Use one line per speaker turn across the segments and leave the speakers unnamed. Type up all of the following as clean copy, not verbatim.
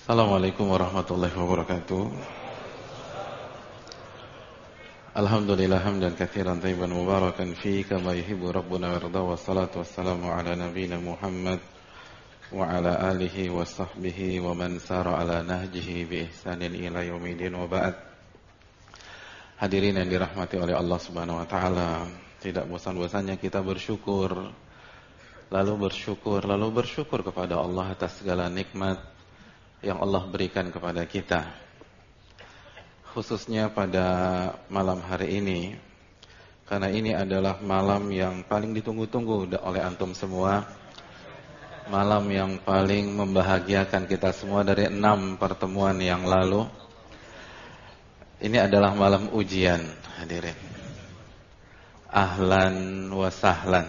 Assalamualaikum warahmatullahi wabarakatuh. Alhamdulillah hamdan katsiran thayyiban mubarakan fi kama yuhibbu rabbuna wa yarda, wassalatu wassalamu ala nabiyyina Muhammad wa ala alihi wa sahbihi wa man sara ala nahjihi bi ihsanin ila yaumidin wa ba'd. Hadirin yang dirahmati oleh Allah Subhanahu wa taala, tidak bosan-bosannya kita bersyukur, lalu bersyukur kepada Allah atas segala nikmat yang Allah berikan kepada kita. Khususnya pada malam hari ini, karena ini adalah malam yang paling ditunggu-tunggu oleh antum semua. Malam yang paling membahagiakan kita semua dari 6 pertemuan yang lalu. Ini adalah malam ujian, hadirin. Ahlan wa sahlan.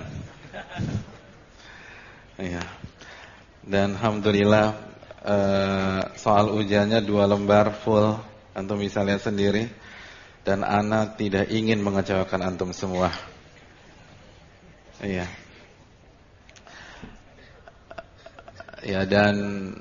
Ya. Dan alhamdulillah soal ujiannya 2 lembar full, antum bisa lihat sendiri. Dan ana tidak ingin mengecewakan antum semua. Iya. Ya, dan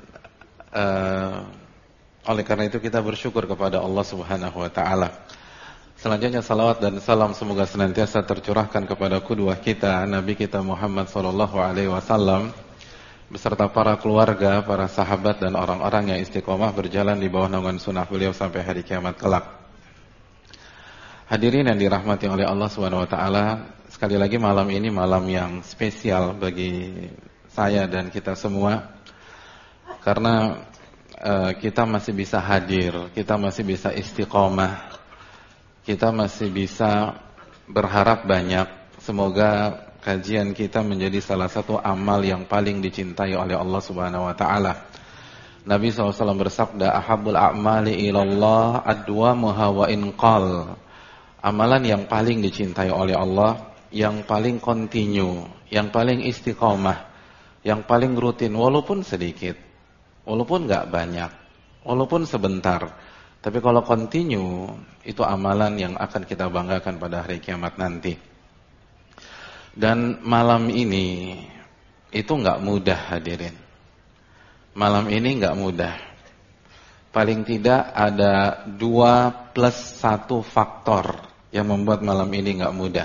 oleh karena itu kita bersyukur kepada Allah Subhanahu wa taala. Selanjutnya salawat dan salam semoga senantiasa tercurahkan kepada qudwah kita, Nabi kita Muhammad sallallahu alaihi wasallam, beserta para keluarga, para sahabat dan orang-orang yang istiqomah berjalan di bawah naungan sunnah beliau sampai hari kiamat kelak. Hadirin yang dirahmati oleh Allah Subhanahu wa taala, sekali lagi malam ini malam yang spesial bagi saya dan kita semua. Karena kita masih bisa hadir, kita masih bisa istiqomah, kita masih bisa berharap banyak. Semoga kajian kita menjadi salah satu amal yang paling dicintai oleh Allah Subhanahu wa taala. Nabi SAW bersabda, "Ahabbul a'mali ilallah adwamuha wa in qal." Amalan yang paling dicintai oleh Allah, yang paling kontinu, yang paling istiqomah, yang paling rutin walaupun sedikit, walaupun enggak banyak, walaupun sebentar. Tapi kalau kontinu, itu amalan yang akan kita banggakan pada hari kiamat nanti. Dan malam ini itu enggak mudah, hadirin. Malam ini enggak mudah. Paling tidak ada 2+1 faktor yang membuat malam ini enggak mudah.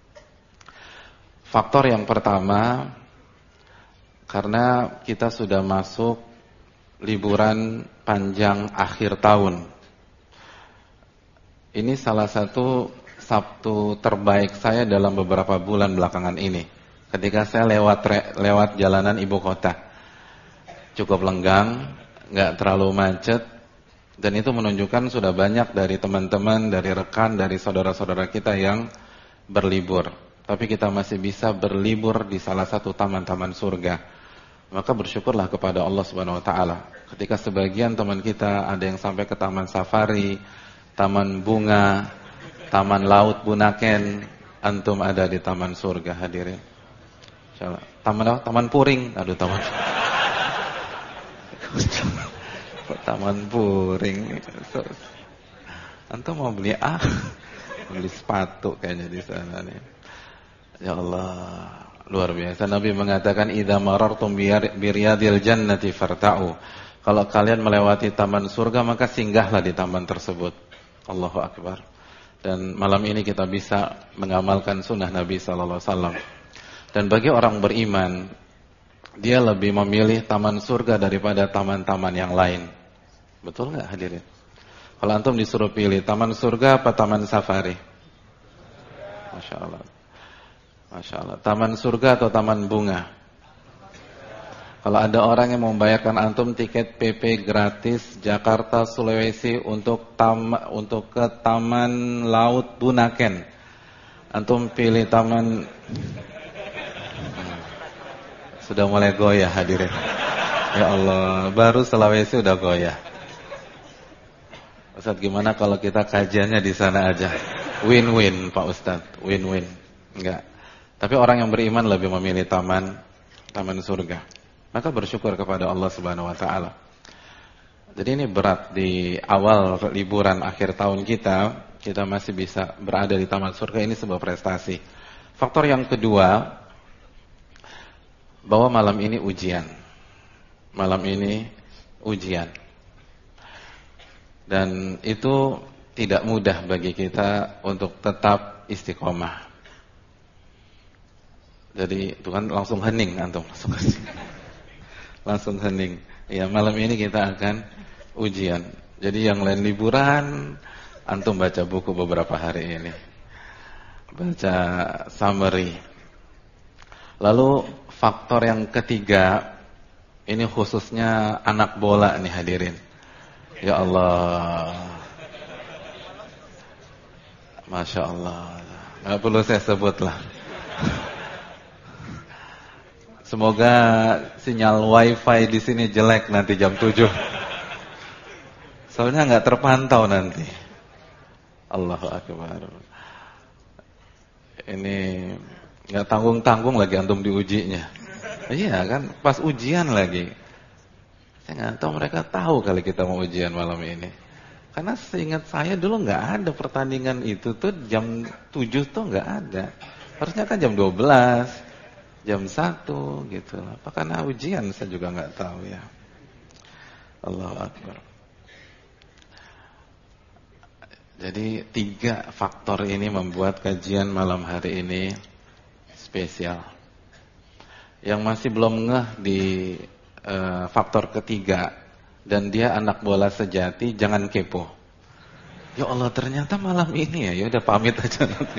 Faktor yang pertama, karena kita sudah masuk liburan panjang akhir tahun. Ini salah satu Sabtu terbaik saya dalam beberapa bulan belakangan ini. Ketika saya lewat jalanan ibu kota, cukup lenggang, nggak terlalu macet, dan itu menunjukkan sudah banyak dari teman-teman, dari rekan, dari saudara-saudara kita yang berlibur. Tapi kita masih bisa berlibur di salah satu taman-taman surga. Maka bersyukurlah kepada Allah Subhanahu Wa Taala. Ketika sebagian teman kita ada yang sampai ke taman safari, taman bunga, taman laut Bunaken, antum ada di taman surga, hadirin. Insyaallah. Taman Puring, aduh taman. Taman Puring. Antum mau beli beli sepatu kayaknya di sana nih. Ya Allah, luar biasa. Nabi mengatakan idza marartum bi riyadil jannati farta'u. Kalau kalian melewati taman surga maka singgahlah di taman tersebut. Allahu akbar. Dan malam ini kita bisa mengamalkan sunnah Nabi sallallahu alaihi wasallam. Dan bagi orang beriman, dia lebih memilih taman surga daripada taman-taman yang lain. Betul enggak, hadirin? Kalau antum disuruh pilih taman surga apa taman safari? Masya Allah. Masya Allah. Taman surga atau taman bunga? Kalau ada orang yang membayarkan antum tiket PP gratis Jakarta Sulawesi untuk ke Taman Laut Bunaken, antum pilih taman. Sudah mulai goyah, hadirin. Ya Allah, baru Sulawesi udah goyah. Ustaz, gimana kalau kita kajiannya di sana aja? Win-win, Pak Ustaz, win-win. Enggak. Tapi orang yang beriman lebih memilih taman surga. Maka bersyukur kepada Allah Subhanahu wa taala. Jadi ini berat di awal liburan akhir tahun kita masih bisa berada di taman surga, ini sebuah prestasi. Faktor yang kedua, bahwa malam ini ujian. Malam ini ujian. Dan itu tidak mudah bagi kita untuk tetap istiqomah. Jadi itu kan langsung hening antum, langsung hening. Ya, malam ini kita akan ujian. Jadi yang lain liburan, antum baca buku beberapa hari ini, baca summary. Lalu faktor yang ketiga, ini khususnya anak bola nih hadirin. Ya Allah, Masya Allah, nggak perlu saya sebut lah. Semoga sinyal wifi di sini jelek nanti jam 7. Soalnya nggak terpantau nanti. Allahu Akbar. Ini nggak tanggung-tanggung lagi antum diujinya. Iya kan, pas ujian lagi. Saya nggak tahu mereka tahu kali kita mau ujian malam ini. Karena seingat saya dulu nggak ada pertandingan itu tuh jam 7 tuh nggak ada. Harusnya kan jam 12, jam 1 gitu. Apa karena ujian saya juga nggak tahu ya. Allahu Akbar. Jadi 3 faktor ini membuat kajian malam hari ini spesial. Yang masih belum ngeh di faktor ketiga dan dia anak bola sejati, jangan kepo. Ya Allah, ternyata malam ini ya udah pamit aja nanti.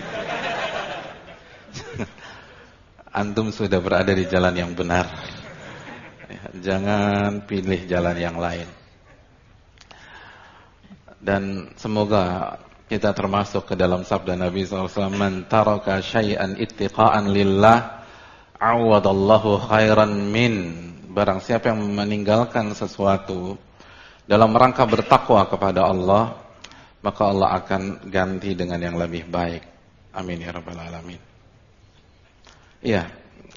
Antum sudah berada di jalan yang benar. Jangan pilih jalan yang lain. Dan semoga kita termasuk ke dalam sabda Nabi SAW, man taraka syai'an ittiqa'an lillah awadallahu khairan min. Barang siapa yang meninggalkan sesuatu dalam rangka bertakwa kepada Allah, maka Allah akan ganti dengan yang lebih baik. Amin ya rabbal alamin. Iya,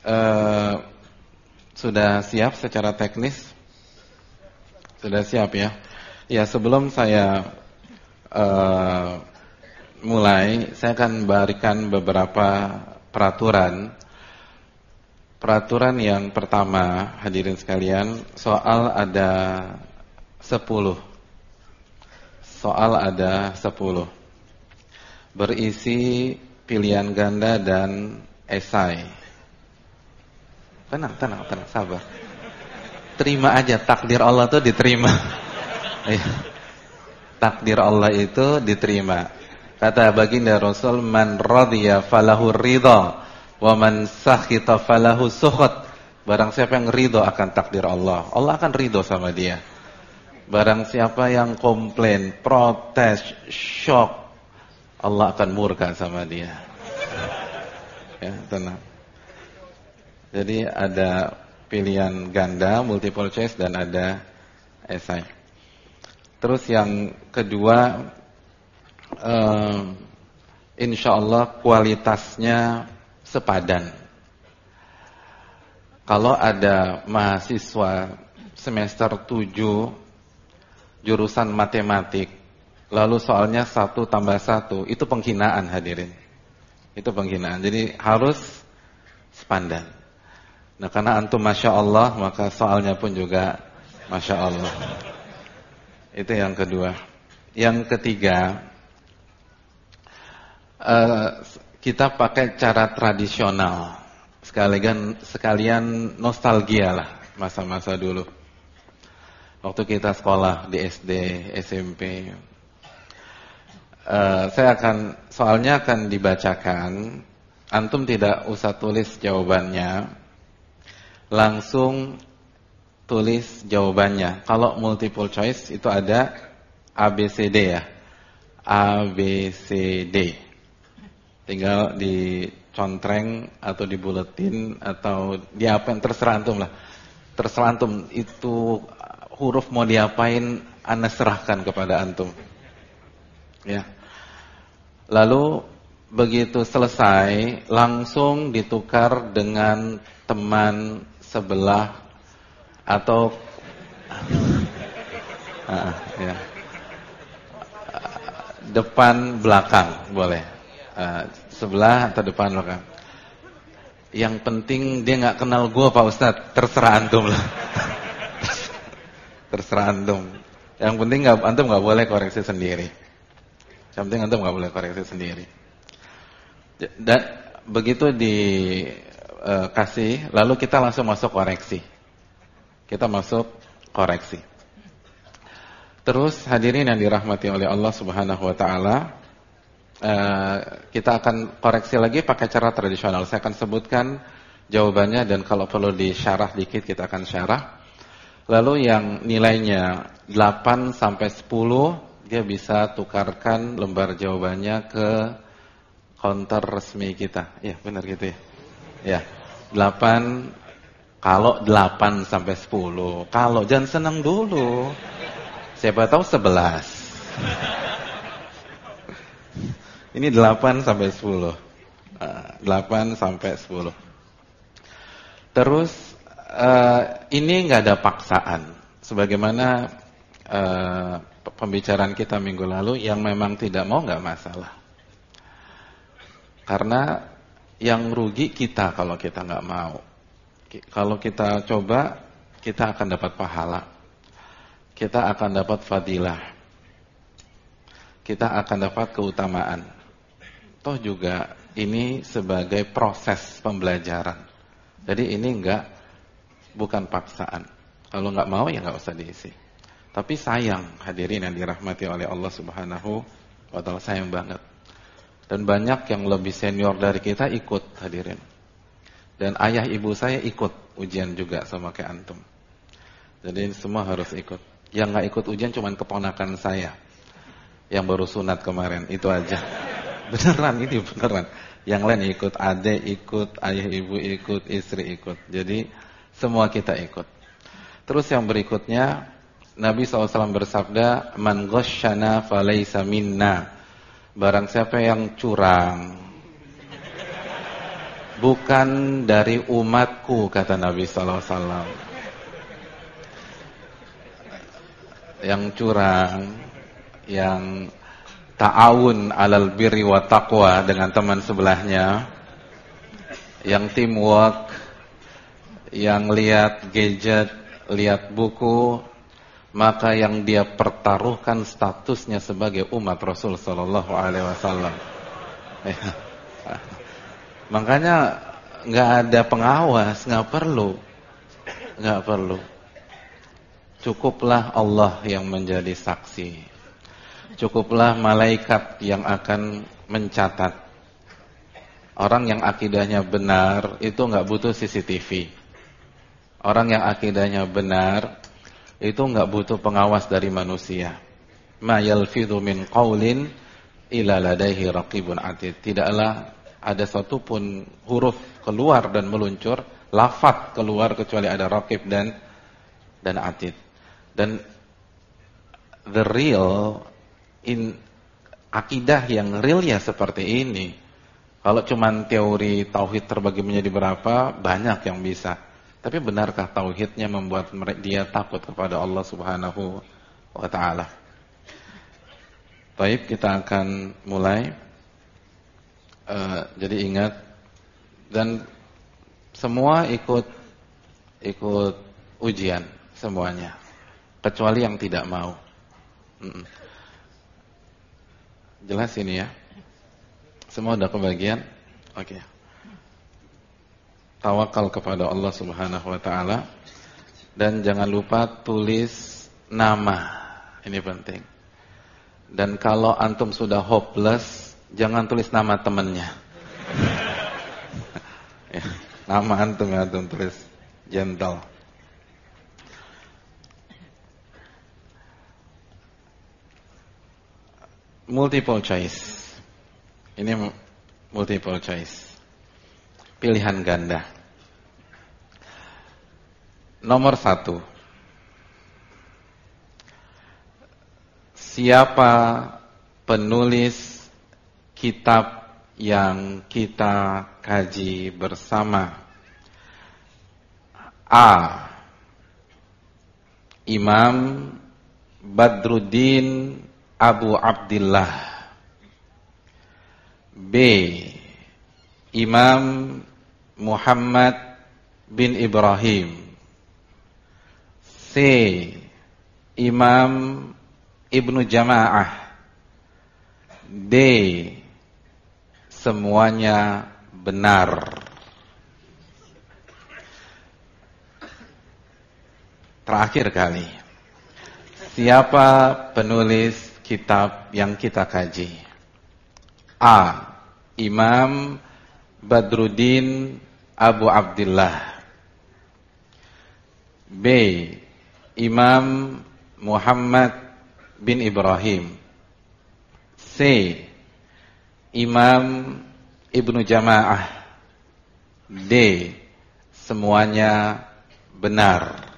sudah siap secara teknis? Sudah siap ya? Ya, sebelum saya mulai, saya akan berikan beberapa peraturan. Peraturan yang pertama, hadirin sekalian, soal ada 10. Soal ada 10. Berisi pilihan ganda dan esai. Tenang, sabar. Terima aja, takdir Allah itu diterima. Takdir Allah itu diterima. Kata baginda Rasul, man radhiya falahu ridha wa man sakhita falahu sukhut. Barang siapa yang ridho akan takdir Allah, Allah akan ridho sama dia. Barang siapa yang komplain, protes, shock, Allah akan murka sama dia. Ya, tenang. Jadi ada pilihan ganda, multiple choice, dan ada esai. Terus yang kedua, insya Allah kualitasnya sepadan. Kalau ada mahasiswa semester 7 jurusan matematik, lalu soalnya 1 tambah 1, itu penghinaan hadirin. Itu penghinaan. Jadi harus sepadan. Nah, karena antum Masya Allah, maka soalnya pun juga Masya Allah. Itu yang kedua. Yang ketiga, kita pakai cara tradisional, sekalian nostalgia lah masa-masa dulu. Waktu kita sekolah di SD, SMP. Soalnya akan dibacakan. Antum tidak usah tulis jawabannya, langsung tulis jawabannya. Kalau multiple choice itu ada ABCD ya, ABCD. Tinggal dicontreng atau dibuletin atau diapain, terserah antum lah. Terserah antum itu huruf mau diapain, ana serahkan kepada antum. Ya. Lalu begitu selesai langsung ditukar dengan teman sebelah atau ya. Depan belakang boleh. Sebelah atau depan belakang. Yang penting dia nggak kenal gue Pak Ustadz. Terserah antum lah. Terserah antum. Yang penting antum nggak boleh koreksi sendiri. Yang penting antum nggak boleh koreksi sendiri. Dan begitu dikasih, lalu kita langsung masuk koreksi. Kita masuk koreksi. Terus hadirin yang dirahmati oleh Allah Subhanahu wa taala, kita akan koreksi lagi pakai cara tradisional. Saya akan sebutkan jawabannya dan kalau perlu disyarah dikit kita akan syarah. Lalu yang nilainya 8 sampai 10 dia bisa tukarkan lembar jawabannya ke counter resmi kita. Ya, benar gitu ya. Ya. 8 kalau 8 sampai 10. Kalau jangan senang dulu. Siapa tahu 11. Ini 8 sampai 10. 8 sampai 10. Terus ini nggak ada paksaan. Sebagaimana pembicaraan kita minggu lalu, yang memang tidak mau nggak masalah. Karena yang rugi kita kalau kita nggak mau. Kalau kita coba, kita akan dapat pahala. Kita akan dapat fadilah. Kita akan dapat keutamaan. Toh juga ini sebagai proses pembelajaran. Jadi ini bukan paksaan. Kalau nggak mau ya nggak usah diisi. Tapi sayang hadirin yang dirahmati oleh Allah Subhanahu wa taala, sayang banget. Dan banyak yang lebih senior dari kita ikut hadirin. Dan ayah ibu saya ikut ujian juga sama kayak antum. Jadi semua harus ikut. Yang nggak ikut ujian cuman keponakan saya yang baru sunat kemarin, itu aja. Beneran, ini beneran. Yang lain ikut, adik ikut, ayah ibu ikut, istri ikut. Jadi semua kita ikut. Terus yang berikutnya, Nabi SAW bersabda, "Man ghasyana falaysa minna." Barang siapa yang curang, bukan dari umatku, kata Nabi SAW. Yang curang, yang ta'awun alal birri wa taqwa dengan teman sebelahnya, yang teamwork, yang lihat gadget, lihat buku, maka yang dia pertaruhkan statusnya sebagai umat Rasul sallallahu alaihi wasallam. Makanya nggak ada pengawas, nggak perlu. Cukuplah Allah yang menjadi saksi. Cukuplah malaikat yang akan mencatat. Orang yang akidahnya benar itu nggak butuh CCTV. Orang yang akidahnya benar itu nggak butuh pengawas dari manusia. Ma yalfidhu min qaulin illa ladaihi raqibun atid. Tidaklah ada satupun huruf keluar dan meluncur, lafaz keluar kecuali ada raqib dan atid. Dan the real akidah yang realnya seperti ini. Kalau cuman teori tauhid terbagi menjadi berapa, banyak yang bisa. Tapi benarkah tauhidnya membuat dia takut kepada Allah Subhanahu wa taala? Baik, kita akan mulai. Jadi ingat, dan semua ikut ujian semuanya, kecuali yang tidak mau. Jelas ini ya? Semua udah kebagian? Oke. Tawakal kepada Allah Subhanahu wa taala, dan jangan lupa tulis nama. Ini penting. Dan kalau antum sudah hopeless, jangan tulis nama temannya. Ya, nama antum tulis gentle. Multiple choice. Ini multiple choice. Pilihan ganda. Nomor 1. Siapa penulis kitab yang kita kaji bersama? A. Imam Badruddin Abu Abdillah. B. Imam Muhammad bin Ibrahim. C. Imam Ibnu Jamaah. D. Semuanya benar. Terakhir kali, siapa penulis kitab yang kita kaji? A. Imam Badruddin Abu Abdillah. B. Imam Muhammad bin Ibrahim. C. Imam Ibnu Jamaah. D. Semuanya benar.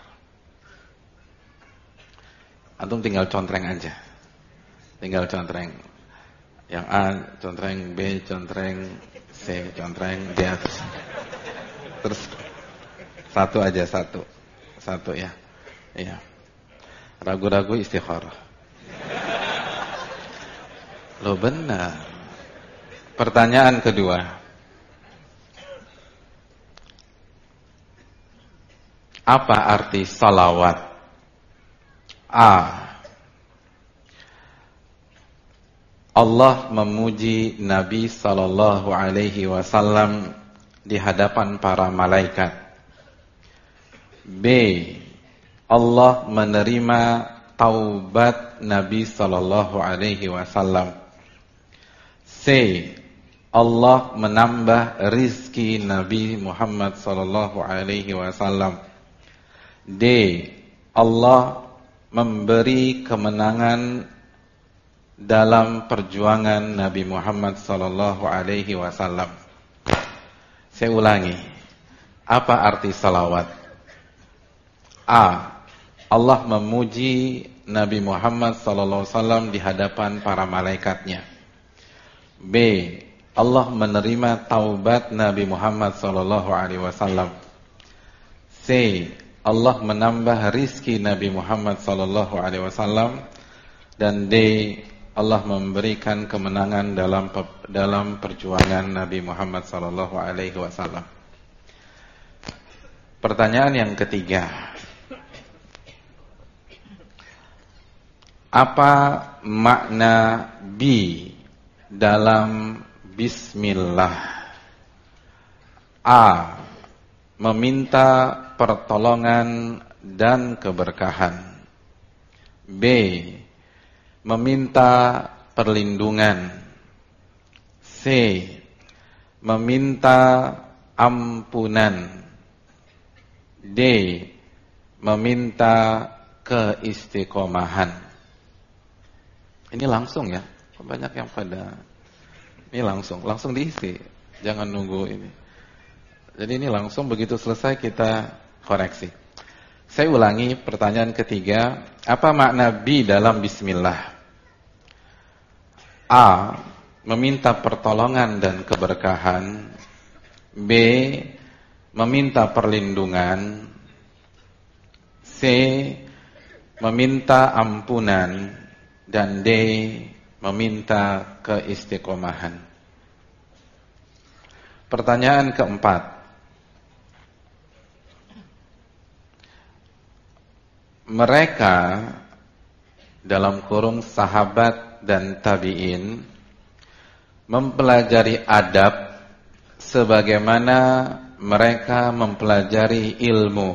Antum tinggal contreng aja. Tinggal contreng. Yang A contreng, B contreng, C contreng, D atas. Terus satu aja, satu. Satu ya. Iya. Ragu-ragu istikharah. Loh benar. Pertanyaan kedua. Apa arti salawat? A. Allah memuji Nabi sallallahu alaihi wasallam di hadapan para malaikat. B. Allah menerima taubat Nabi sallallahu alaihi wasallam. C. Allah menambah rizki Nabi Muhammad sallallahu alaihi wasallam. D. Allah memberi kemenangan dalam perjuangan Nabi Muhammad sallallahu alaihi wasallam. Saya ulangi. Apa arti salawat? A. Allah memuji Nabi Muhammad sallallahu alaihi wasallam di hadapan para malaikatnya. B. Allah menerima taubat Nabi Muhammad sallallahu alaihi wasallam. C. Allah menambah rizki Nabi Muhammad sallallahu alaihi wasallam. Dan D. Allah memberikan kemenangan dalam perjuangan Nabi Muhammad sallallahu alaihi wasallam. Pertanyaan yang ketiga. Apa makna B dalam bismillah? A. Meminta pertolongan dan keberkahan. B. Meminta perlindungan. C. Meminta ampunan. D. Meminta keistiqomahan. Ini langsung ya. Banyak yang pada ini langsung diisi. Jangan nunggu ini. Jadi ini langsung begitu selesai kita koreksi. Saya ulangi pertanyaan ketiga. Apa makna B dalam bismillah? A. Meminta pertolongan dan keberkahan. B. Meminta perlindungan. C. Meminta ampunan. Dan D. Meminta keistiqomahan. Pertanyaan keempat. Mereka dalam kurung sahabat dan tabi'in mempelajari adab sebagaimana mereka mempelajari ilmu.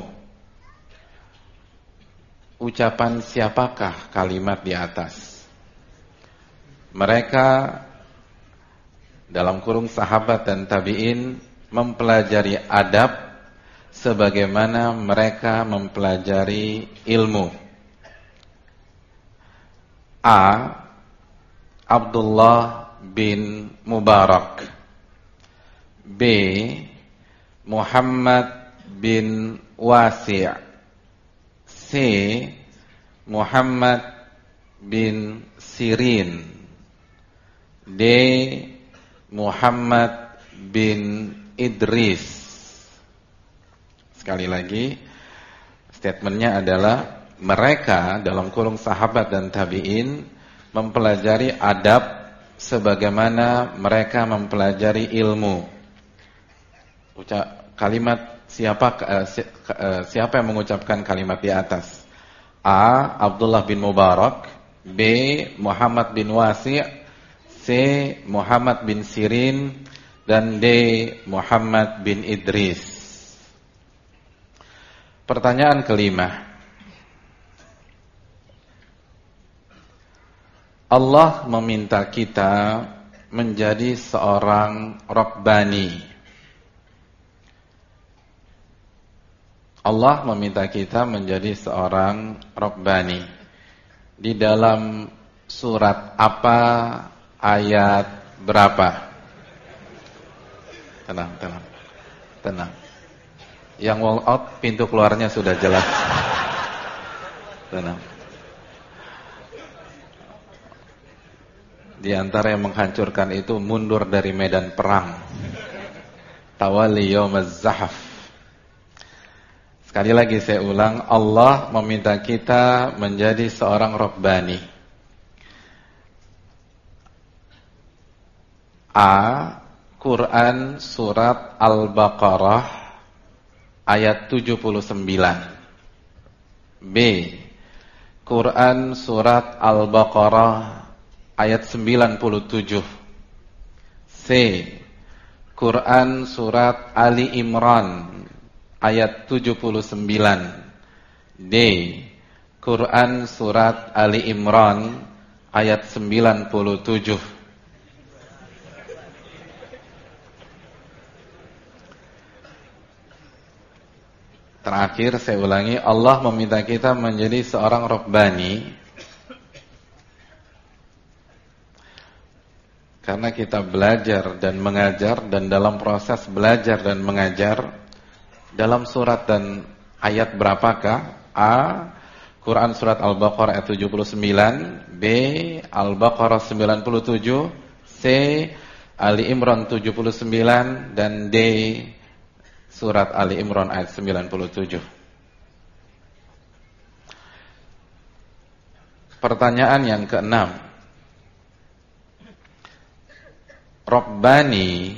Ucapan siapakah kalimat di atas? Mereka dalam kurung sahabat dan tabi'in mempelajari adab sebagaimana mereka mempelajari ilmu. A. Abdullah bin Mubarak. B. Muhammad bin Wasi'. C. Muhammad bin Sirin. D. Muhammad bin Idris. Sekali lagi, statementnya adalah mereka dalam kurung sahabat dan tabi'in mempelajari adab sebagaimana mereka mempelajari ilmu. Kalimat siapa yang mengucapkan kalimat di atas? A. Abdullah bin Mubarak, B. Muhammad bin Wasi', C. Muhammad bin Sirin, dan D. Muhammad bin Idris. Pertanyaan kelima. Allah meminta kita menjadi seorang Rabbani. Allah meminta kita menjadi seorang Rabbani. Di dalam surat apa, ayat berapa? Tenang. Yang walk out pintu keluarnya sudah jelas. Tenang. Di antara yang menghancurkan itu mundur dari medan perang. Tawalli yaumaz zahaf. Sekali lagi saya ulang, Allah meminta kita menjadi seorang Rabbani. A. Quran surat Al-Baqarah ayat 79. B. Quran surat Al-Baqarah ayat 97. C. Quran surat Ali Imran ayat 79. D. Quran surat Ali Imran ayat 97. Terakhir saya ulangi, Allah meminta kita menjadi seorang Rabbani karena kita belajar dan mengajar, dan dalam proses belajar dan mengajar dalam surat dan ayat berapakah? A. Quran surat Al-Baqarah ayat 79, B. Al-Baqarah 97, C. Ali Imran 79, dan D. Surat Ali Imran ayat 97. Pertanyaan yang keenam. Rabbani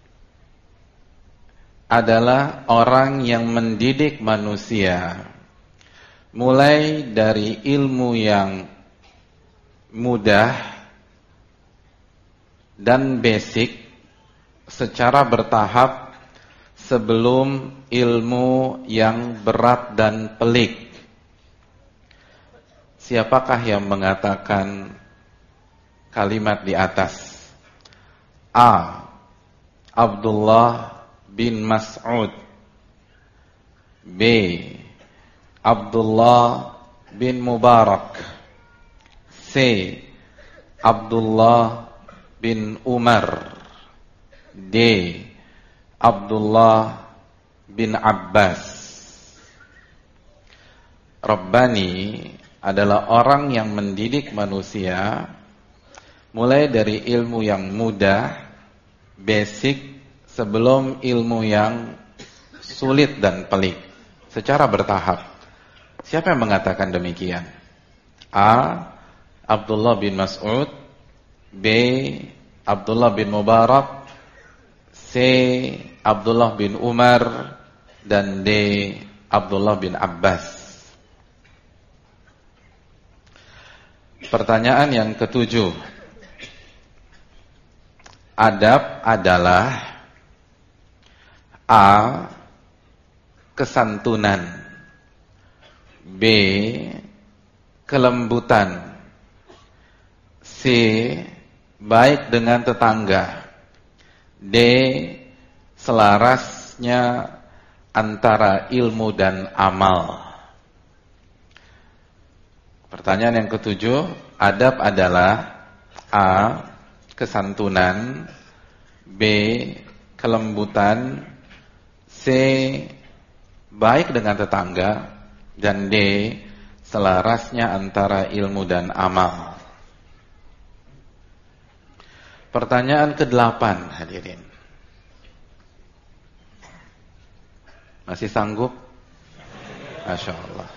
adalah orang yang mendidik manusia mulai dari ilmu yang mudah dan basic secara bertahap sebelum ilmu yang berat dan pelik. Siapakah yang mengatakan kalimat di atas? A. Abdullah bin Mas'ud, B. Abdullah bin Mubarak, C. Abdullah bin Umar, D. Abdullah bin Abbas. Rabbani adalah orang yang mendidik manusia mulai dari ilmu yang mudah, basic, sebelum ilmu yang sulit dan pelik, secara bertahap. Siapa yang mengatakan demikian? A. Abdullah bin Mas'ud, B. Abdullah bin Mubarak, C. Abdullah bin Umar, dan D. Abdullah bin Abbas. Pertanyaan yang ketujuh. Adab adalah A. Kesantunan, B. Kelembutan, C. Baik dengan tetangga, D. Selarasnya antara ilmu dan amal. Pertanyaan yang ketujuh. Adab adalah A. Kesantunan, B. Kelembutan, C. Baik dengan tetangga, dan D. Selarasnya antara ilmu dan amal. Pertanyaan ke-8, hadirin. Masih sanggup? Masya Allah.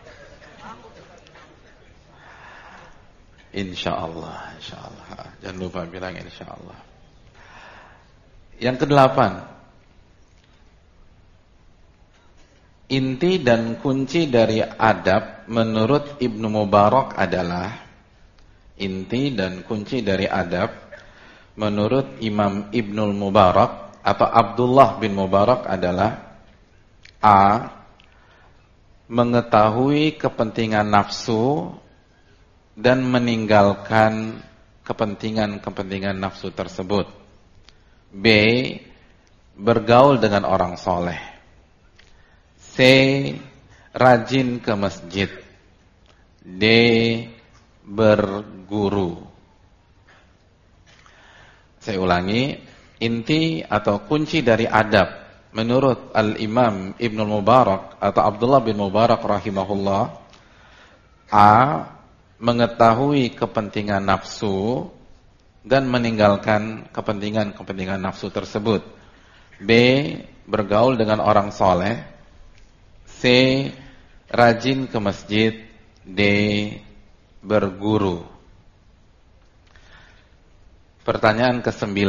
Insya Allah, insya Allah. Jangan lupa bilang insya Allah. Yang ke-8. Inti dan kunci dari adab menurut Ibnu Mubarak adalah, inti dan kunci dari adab menurut Imam Ibnul Mubarak atau Abdullah bin Mubarak adalah A. Mengetahui kepentingan nafsu dan meninggalkan kepentingan-kepentingan nafsu tersebut. B. Bergaul dengan orang soleh. C. Rajin ke masjid. D. Berguru. Saya ulangi, inti atau kunci dari adab menurut Al-Imam Ibnul Mubarak atau Abdullah bin Mubarak rahimahullah. A. Mengetahui kepentingan nafsu dan meninggalkan kepentingan-kepentingan nafsu tersebut. B. Bergaul dengan orang soleh. C. Rajin ke masjid. D. Berguru. Pertanyaan ke-9.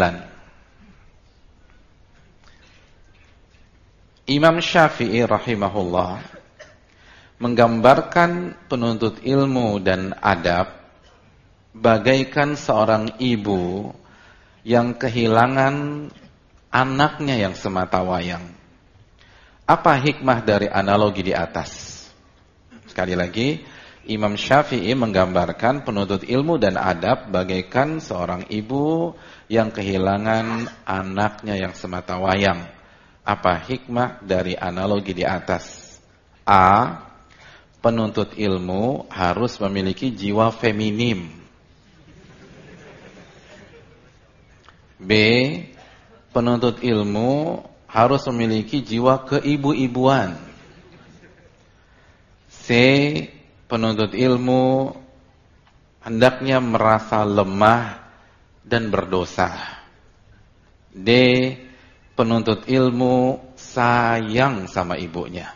Imam Syafi'i rahimahullah menggambarkan penuntut ilmu dan adab bagaikan seorang ibu yang kehilangan anaknya yang sematawayang. Apa hikmah dari analogi di atas? Sekali lagi, Imam Syafi'i menggambarkan penuntut ilmu dan adab bagaikan seorang ibu yang kehilangan anaknya yang sematawayang. Apa hikmah dari analogi di atas? A. Penuntut ilmu harus memiliki jiwa feminim. B. Penuntut ilmu harus memiliki jiwa keibu-ibuan. C. Penuntut ilmu hendaknya merasa lemah dan berdosa. D. Penuntut ilmu sayang sama ibunya.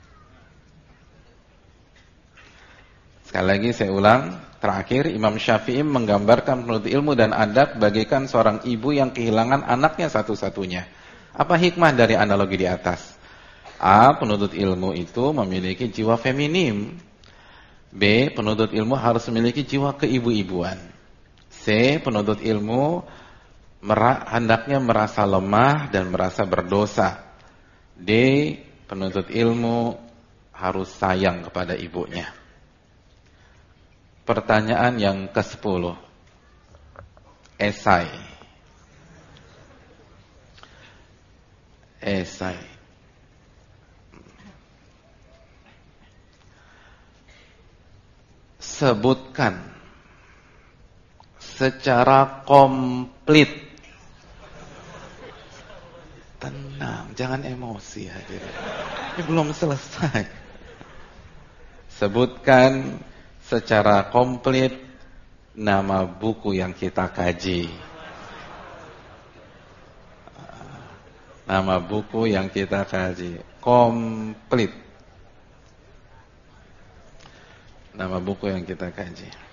Sekali lagi saya ulang, terakhir Imam Syafi'i menggambarkan penuntut ilmu dan adab bagaikan seorang ibu yang kehilangan anaknya satu-satunya. Apa hikmah dari analogi di atas? A. Penuntut ilmu itu memiliki jiwa feminim. B. Penuntut ilmu harus memiliki jiwa keibu-ibuan. C. Penuntut ilmu hendaknya merasa lemah dan merasa berdosa. D. Penuntut ilmu harus sayang kepada ibunya. Pertanyaan yang ke-10. Esai. Sebutkan secara komplit. Tenang, jangan emosi hadirin. Ini belum selesai. Sebutkan secara komplit nama buku yang kita kaji. Nama buku yang kita kaji. Komplit. Nama buku yang kita kaji.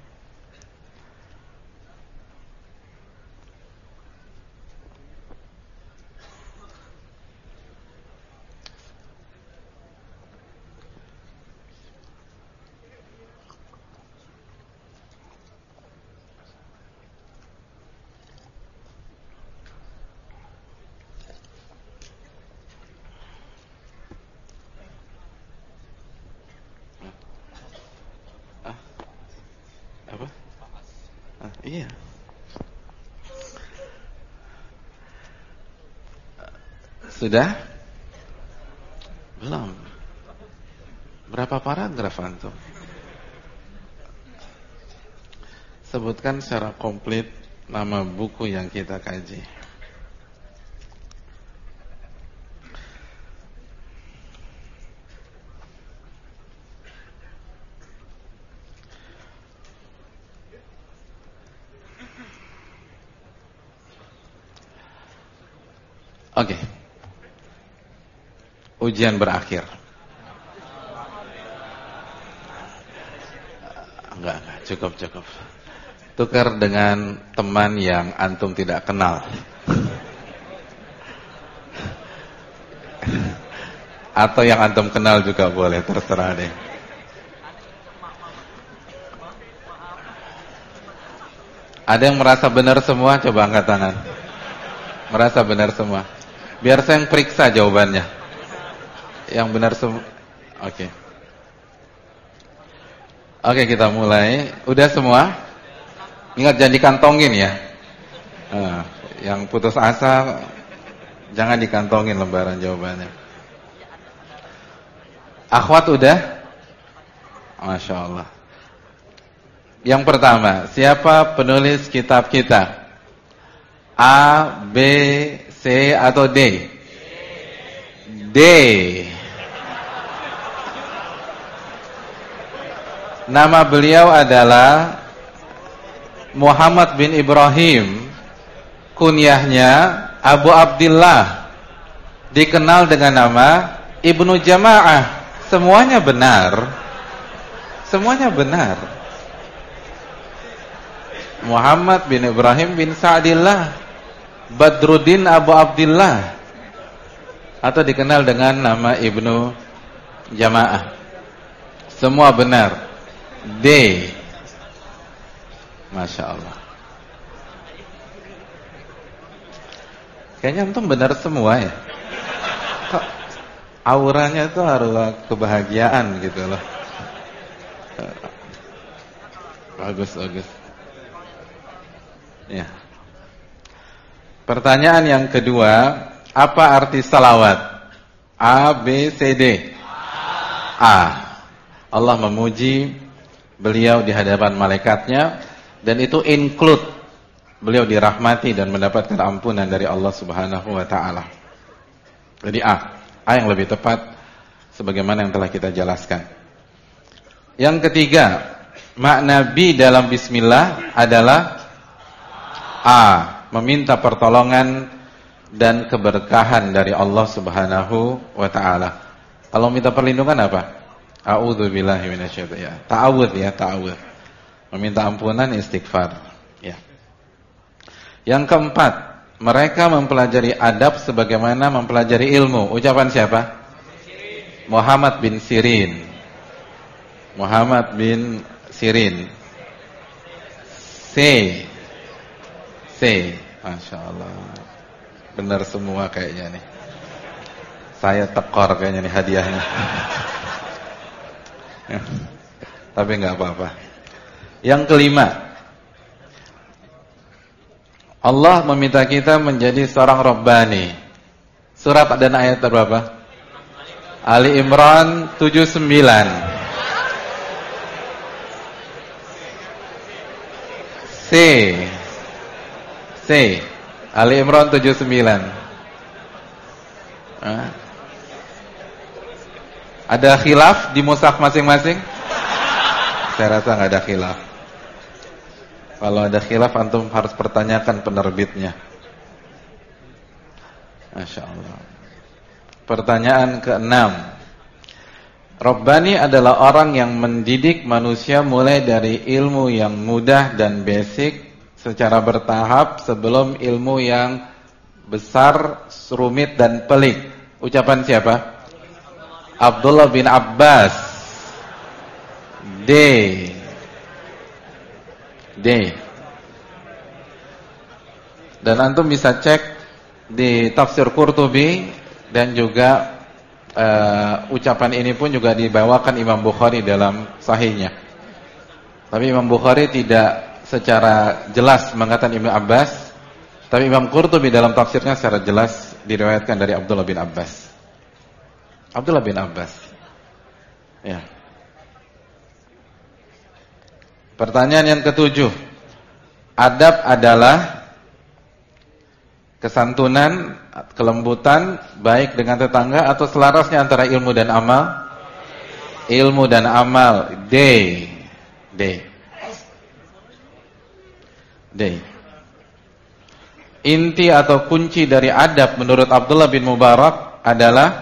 Iya. Sudah? Belum. Berapa paragraf antum? Sebutkan secara komplit nama buku yang kita kaji. Oke. Ujian berakhir. Enggak, cukup. Tukar dengan teman yang antum tidak kenal. Atau yang antum kenal juga boleh, terserah deh. Ada yang merasa benar semua? Coba angkat tangan. Merasa benar semua. Biar saya yang periksa jawabannya. Yang benar semua. Oke. Oke, kita mulai. Udah semua? Ingat jangan dikantongin ya. Yang putus asa jangan dikantongin lembaran jawabannya. Akhwat udah? Masya Allah. Yang pertama, siapa penulis kitab kita? A, B, C atau D? D. Nama beliau adalah Muhammad bin Ibrahim. Kunyahnya Abu Abdillah. Dikenal dengan nama Ibnu Jama'ah. Semuanya benar. Semuanya benar. Muhammad bin Ibrahim bin Sa'dillah Badruddin Abu Abdillah, atau dikenal dengan nama Ibnu Jama'ah. Semua benar. D. Masya Allah. Kayaknya antum benar semua ya. Kok auranya itu harus kebahagiaan gitu loh. Bagus. Ya. Pertanyaan yang kedua, apa arti salawat? A, B, C, D. A. Allah memuji beliau di hadapan malaikatnya, dan itu include beliau dirahmati dan mendapatkan ampunan dari Allah Subhanahu wa taala. Jadi A yang lebih tepat sebagaimana yang telah kita jelaskan. Yang ketiga, makna B dalam bismillah adalah A, meminta pertolongan dan keberkahan dari Allah Subhanahu wa taala. Kalau minta perlindungan apa? A'udzubillahi minasyaitonir. Ta'awudz ya, ta'awudz. Meminta ampunan, istighfar. Ya. Yang keempat, mereka mempelajari adab sebagaimana mempelajari ilmu. Ucapan siapa? Muhammad bin Sirin. Muhammad bin Sirin. C. Masya Allah. Benar semua kayaknya nih. Saya tekor kayaknya nih hadiahnya. Tapi nggak apa-apa. Yang kelima, Allah meminta kita menjadi seorang Rabbani. Surat dan ayat berapa? Ali Imran 79. C. Ali Imran 79. Ada khilaf di mushaf masing-masing? Saya rasa nggak ada khilaf. Kalau ada khilaf, antum harus pertanyakan penerbitnya. Masya Allah. Pertanyaan ke-6. Rabbani adalah orang yang mendidik manusia mulai dari ilmu yang mudah dan basic secara bertahap sebelum ilmu yang besar, rumit dan pelik. Ucapan siapa? Abdullah bin Abbas. D. Dan antum bisa cek di tafsir Qurtubi, dan juga ucapan ini pun juga dibawakan Imam Bukhari dalam sahihnya. Tapi Imam Bukhari tidak secara jelas mengatakan Ibnu Abbas, tapi Imam Qurtubi dalam tafsirnya secara jelas diriwayatkan dari Abdullah bin Abbas. Abdullah bin Abbas. Ya. Pertanyaan yang ke-7. Adab adalah kesantunan, kelembutan, baik dengan tetangga atau selarasnya antara ilmu dan amal? Ilmu dan amal. D. Inti atau kunci dari adab menurut Abdullah bin Mubarak adalah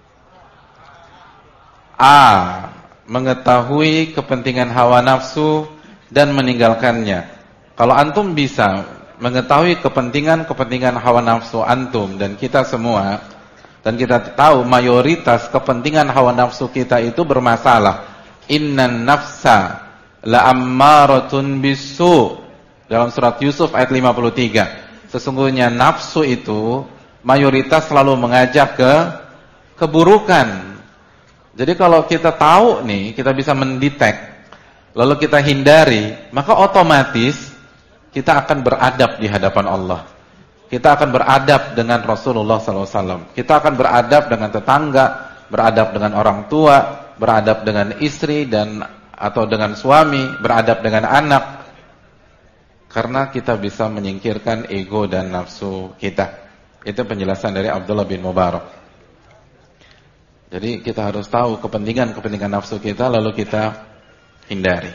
A. Mengetahui kepentingan hawa nafsu dan meninggalkannya. Kalau antum bisa mengetahui kepentingan hawa nafsu antum dan kita semua, Dan kita tahu mayoritas kepentingan hawa nafsu kita itu bermasalah. Innan nafsa la'ammaratun bisu. Dalam surat Yusuf ayat 53. Sesungguhnya nafsu itu mayoritas selalu mengajak ke keburukan. Jadi kalau kita tahu nih, kita bisa mendetek, lalu kita hindari, maka otomatis kita akan beradab di hadapan Allah. Kita akan beradab dengan Rasulullah SAW. Kita akan beradab dengan tetangga, beradab dengan orang tua, beradab dengan istri dan atau dengan suami, beradab dengan anak. Karena kita bisa menyingkirkan ego dan nafsu kita. Itu penjelasan dari Abdullah bin Mubarak. Jadi kita harus tahu kepentingan nafsu kita, lalu kita hindari.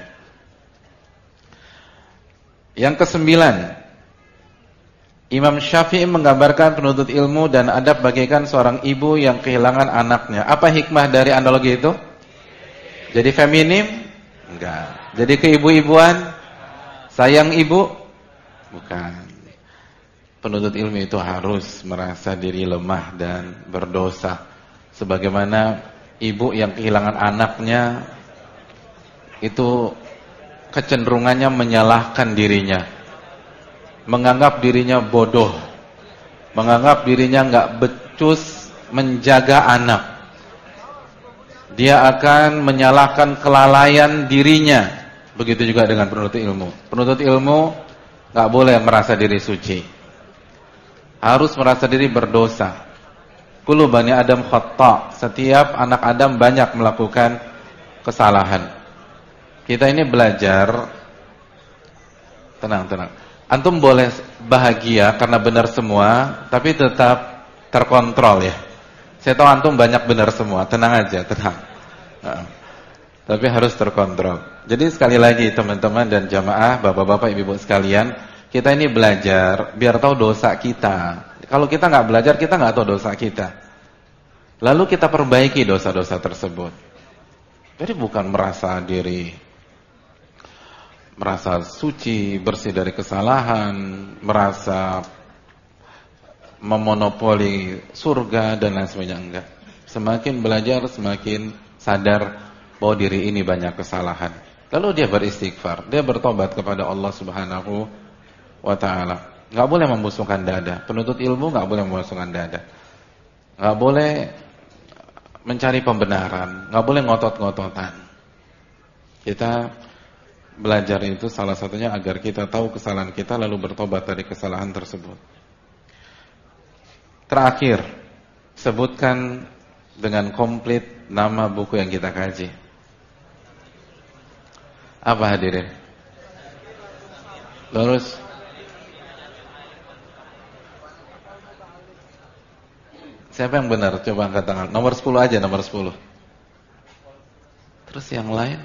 Yang kesembilan, Imam Syafi'i menggambarkan penuntut ilmu dan adab bagaikan seorang ibu yang kehilangan anaknya. Apa hikmah dari analogi itu? Jadi feminim? Enggak. Jadi keibu-ibuan? Sayang ibu? Bukan. Penuntut ilmu itu harus merasa diri lemah dan berdosa. Sebagaimana ibu yang kehilangan anaknya itu kecenderungannya menyalahkan dirinya, menganggap dirinya bodoh, menganggap dirinya nggak becus menjaga anak. Dia akan menyalahkan kelalaian dirinya. Begitu juga dengan penuntut ilmu. Penuntut ilmu nggak boleh merasa diri suci, harus merasa diri berdosa. Kullu bani Adam khata'. Setiap anak Adam banyak melakukan kesalahan. Kita ini belajar. Tenang. Antum boleh bahagia karena benar semua, tapi tetap terkontrol ya. Saya tahu antum banyak benar semua, tenang aja, tenang. Tapi harus terkontrol. Jadi sekali lagi teman-teman dan jamaah, bapak-bapak, ibu-ibu sekalian, kita ini belajar biar tahu dosa kita. Kalau kita nggak belajar, kita nggak tahu dosa kita. Lalu kita perbaiki dosa-dosa tersebut. Jadi bukan merasa suci, bersih dari kesalahan, merasa memonopoli surga dan lain sebagainya, enggak. Semakin belajar, semakin sadar bahwa diri ini banyak kesalahan. Lalu dia beristighfar, dia bertobat kepada Allah Subhanahu wa ta'ala. Nggak boleh membusungkan dada. Penuntut ilmu nggak boleh membusungkan dada. Nggak boleh mencari pembenaran, nggak boleh ngotot-ngototan. Kita belajar itu salah satunya agar kita tahu kesalahan kita lalu bertobat dari kesalahan tersebut. Terakhir, sebutkan dengan komplit nama buku yang kita kaji. Apa hadirin? Lurus. Siapa yang benar? Coba angkat tangan. Nomor 10 aja, nomor 10. Terus yang lain?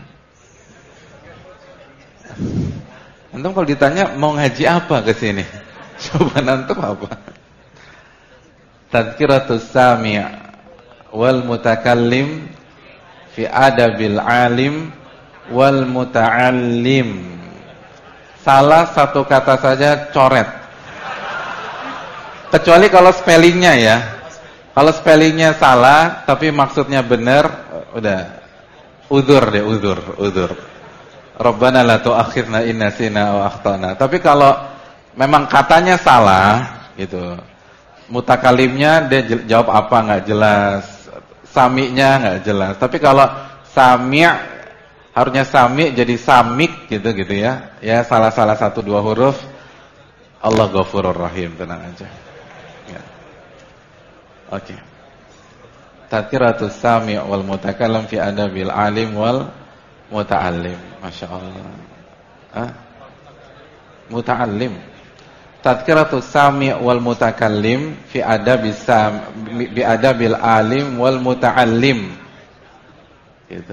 Antum kalau ditanya mau ngaji apa ke sini? Coba antum apa? Tadhkiratus sami' wal mutakallim fi adabil alim wal muta'allim. Salah satu kata saja coret. Kecuali kalau spellingnya ya. Kalau spellingnya salah tapi maksudnya benar, udah udzur deh, udzur. Rabbana la tu'akhirna in nasina aw akhtana. Tapi kalau memang katanya salah gitu. Mutakalimnya dia jawab apa enggak jelas. Sami'nya enggak jelas. Tapi kalau sami' harusnya sami' jadi samik gitu ya. Ya salah-salah 1-2 huruf. Allah Ghafurur Rahim, tenang aja. Ya. Oke. Tadhkiratus sami' wal mutakallim fi adabil alim wal muta'allim. Masyaallah. Muta'allim. Tadhkiratus sami' wal mutakallim fi bi adabil alim wal muta'allim. Gitu.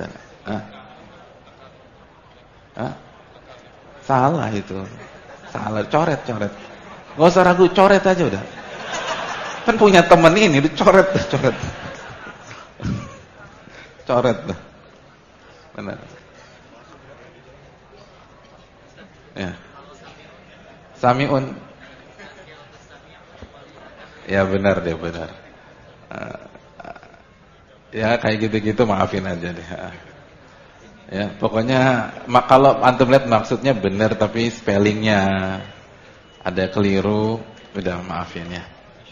Salah itu. Salah, coret. Enggak usah ragu, coret aja udah. Kan punya teman ini, coret. Coret dah. Benar. Ya. Sami'un. Ya benar deh, benar. Ya kayak gitu-gitu maafin aja deh. Ya, pokoknya kalau antum lihat maksudnya benar tapi spellingnya ada keliru, udah maafin ya.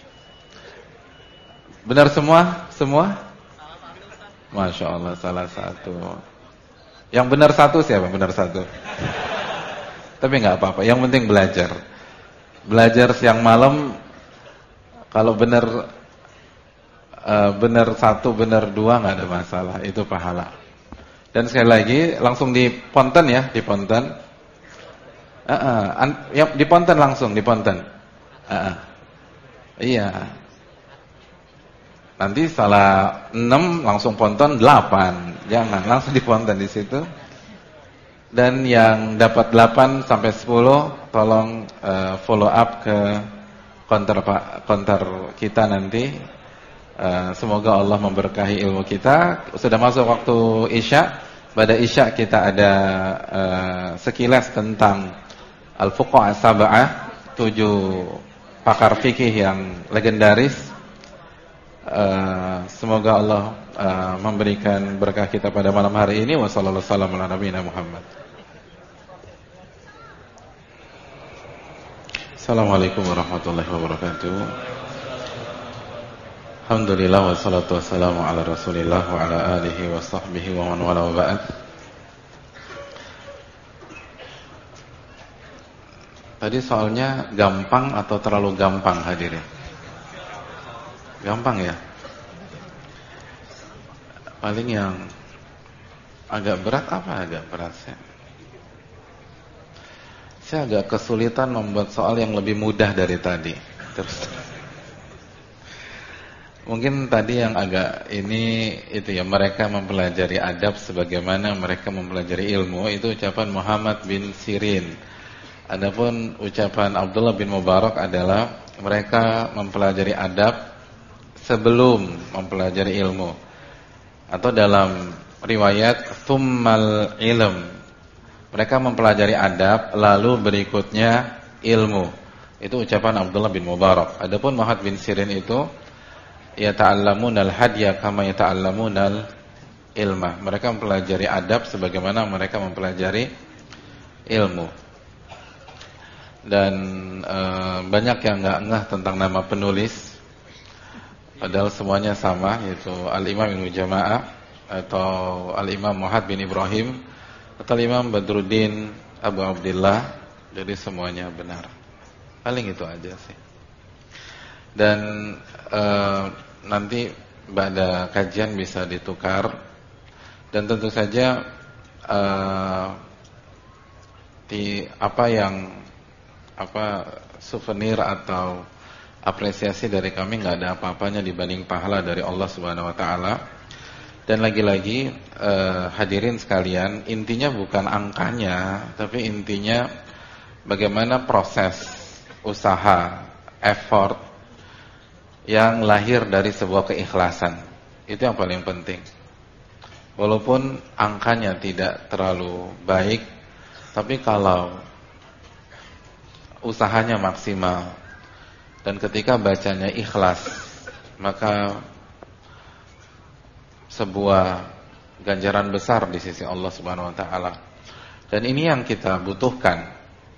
Benar semua? Semua? Masya Allah, salah satu. Yang benar satu siapa? Benar satu. Tapi nggak apa-apa, yang penting belajar. Belajar siang malam. Kalau benar benar satu, benar dua nggak ada masalah, itu pahala. Dan sekali lagi langsung di Ponten ya, di Ponten. Ya, di Ponten langsung, di Ponten. Iya. Nanti salah 6 langsung Ponten 8. Jangan, langsung di Ponten di situ. Dan yang dapat 8 sampai 10 tolong follow up ke konter kita nanti. Semoga Allah memberkahi ilmu kita. Sudah masuk waktu Isya. Pada Isya kita ada sekilas tentang Al-Fuqaha Sab'ah, 7 pakar fikih yang legendaris. Semoga Allah memberikan berkah kita pada malam hari ini. Wassallallahu ala nabiyina Muhammad. Assalamualaikum warahmatullahi wabarakatuh. Alhamdulillah wassalatu wassalamu ala Rasulillah wa ala alihi wa sahbihi wa man wala wa ba'd. Tadi soalnya gampang atau terlalu gampang hadirin? Gampang ya? Paling yang agak berat apa agak berat sih? Saya agak kesulitan membuat soal yang lebih mudah dari tadi. Terus mungkin tadi yang agak ini itu ya, mereka mempelajari adab sebagaimana mereka mempelajari ilmu, itu ucapan Muhammad bin Sirin. Adapun ucapan Abdullah bin Mubarak adalah mereka mempelajari adab sebelum mempelajari ilmu. Atau dalam riwayat tsummal ilm, mereka mempelajari adab lalu berikutnya ilmu. Itu ucapan Abdullah bin Mubarak. Adapun Muhammad bin Sirin itu yata'allamunal hadya kama yata'allamunal ilma. Mereka mempelajari adab sebagaimana mereka mempelajari ilmu. Dan banyak yang enggak ngeh tentang nama penulis, padahal semuanya sama, yaitu Al-Imam Ibnu Jama'ah atau Al-Imam Muhammad bin Ibrahim atau Imam Badruddin Abu Abdillah. Jadi semuanya benar. Paling itu aja sih. Dan nanti pada kajian bisa ditukar. Dan tentu saja souvenir atau apresiasi dari kami nggak ada apa-apanya dibanding pahala dari Allah Subhanahu wa taala. Dan lagi-lagi hadirin sekalian, intinya bukan angkanya, tapi intinya bagaimana proses usaha, effort yang lahir dari sebuah keikhlasan. Itu yang paling penting. Walaupun angkanya tidak terlalu baik, tapi kalau usahanya maksimal dan ketika bacanya ikhlas, maka sebuah ganjaran besar di sisi Allah Subhanahu wa taala. Dan ini yang kita butuhkan.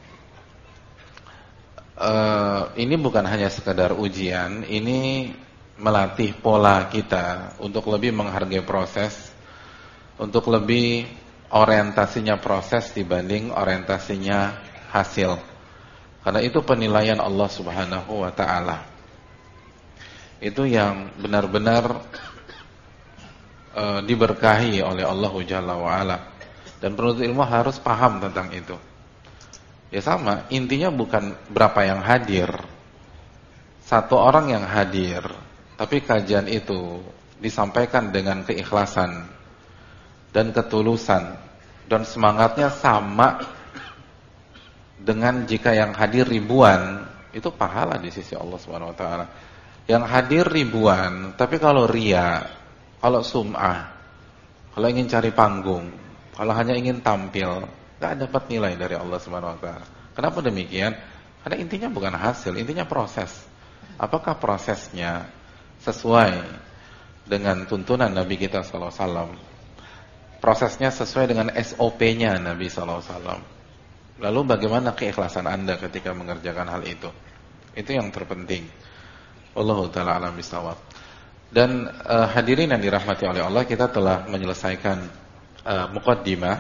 Ini bukan hanya sekedar ujian, ini melatih pola kita untuk lebih menghargai proses, untuk lebih orientasinya proses dibanding orientasinya hasil. Karena itu penilaian Allah Subhanahu wa taala. Itu yang benar-benar diberkahi oleh Allah Jalla wa ala. Dan penuntut ilmu harus paham tentang itu. Ya sama, intinya bukan berapa yang hadir. Satu orang yang hadir, tapi kajian itu disampaikan dengan keikhlasan dan ketulusan dan semangatnya sama dengan jika yang hadir ribuan, itu pahala di sisi Allah Subhanahu wa taala. Yang hadir ribuan, tapi kalau riya, kalau sum'ah, kalau ingin cari panggung, kalau hanya ingin tampil, enggak dapat nilai dari Allah Subhanahu wa taala. Kenapa demikian? Karena intinya bukan hasil, intinya proses. Apakah prosesnya sesuai dengan tuntunan Nabi kita sallallahu alaihi wasallam. Prosesnya sesuai dengan SOP-nya Nabi sallallahu alaihi wasallam. Lalu bagaimana keikhlasan Anda ketika mengerjakan hal itu? Itu yang terpenting. Wallahu taala alam bisawab. Dan hadirin yang dirahmati oleh Allah, kita telah menyelesaikan muqaddimah.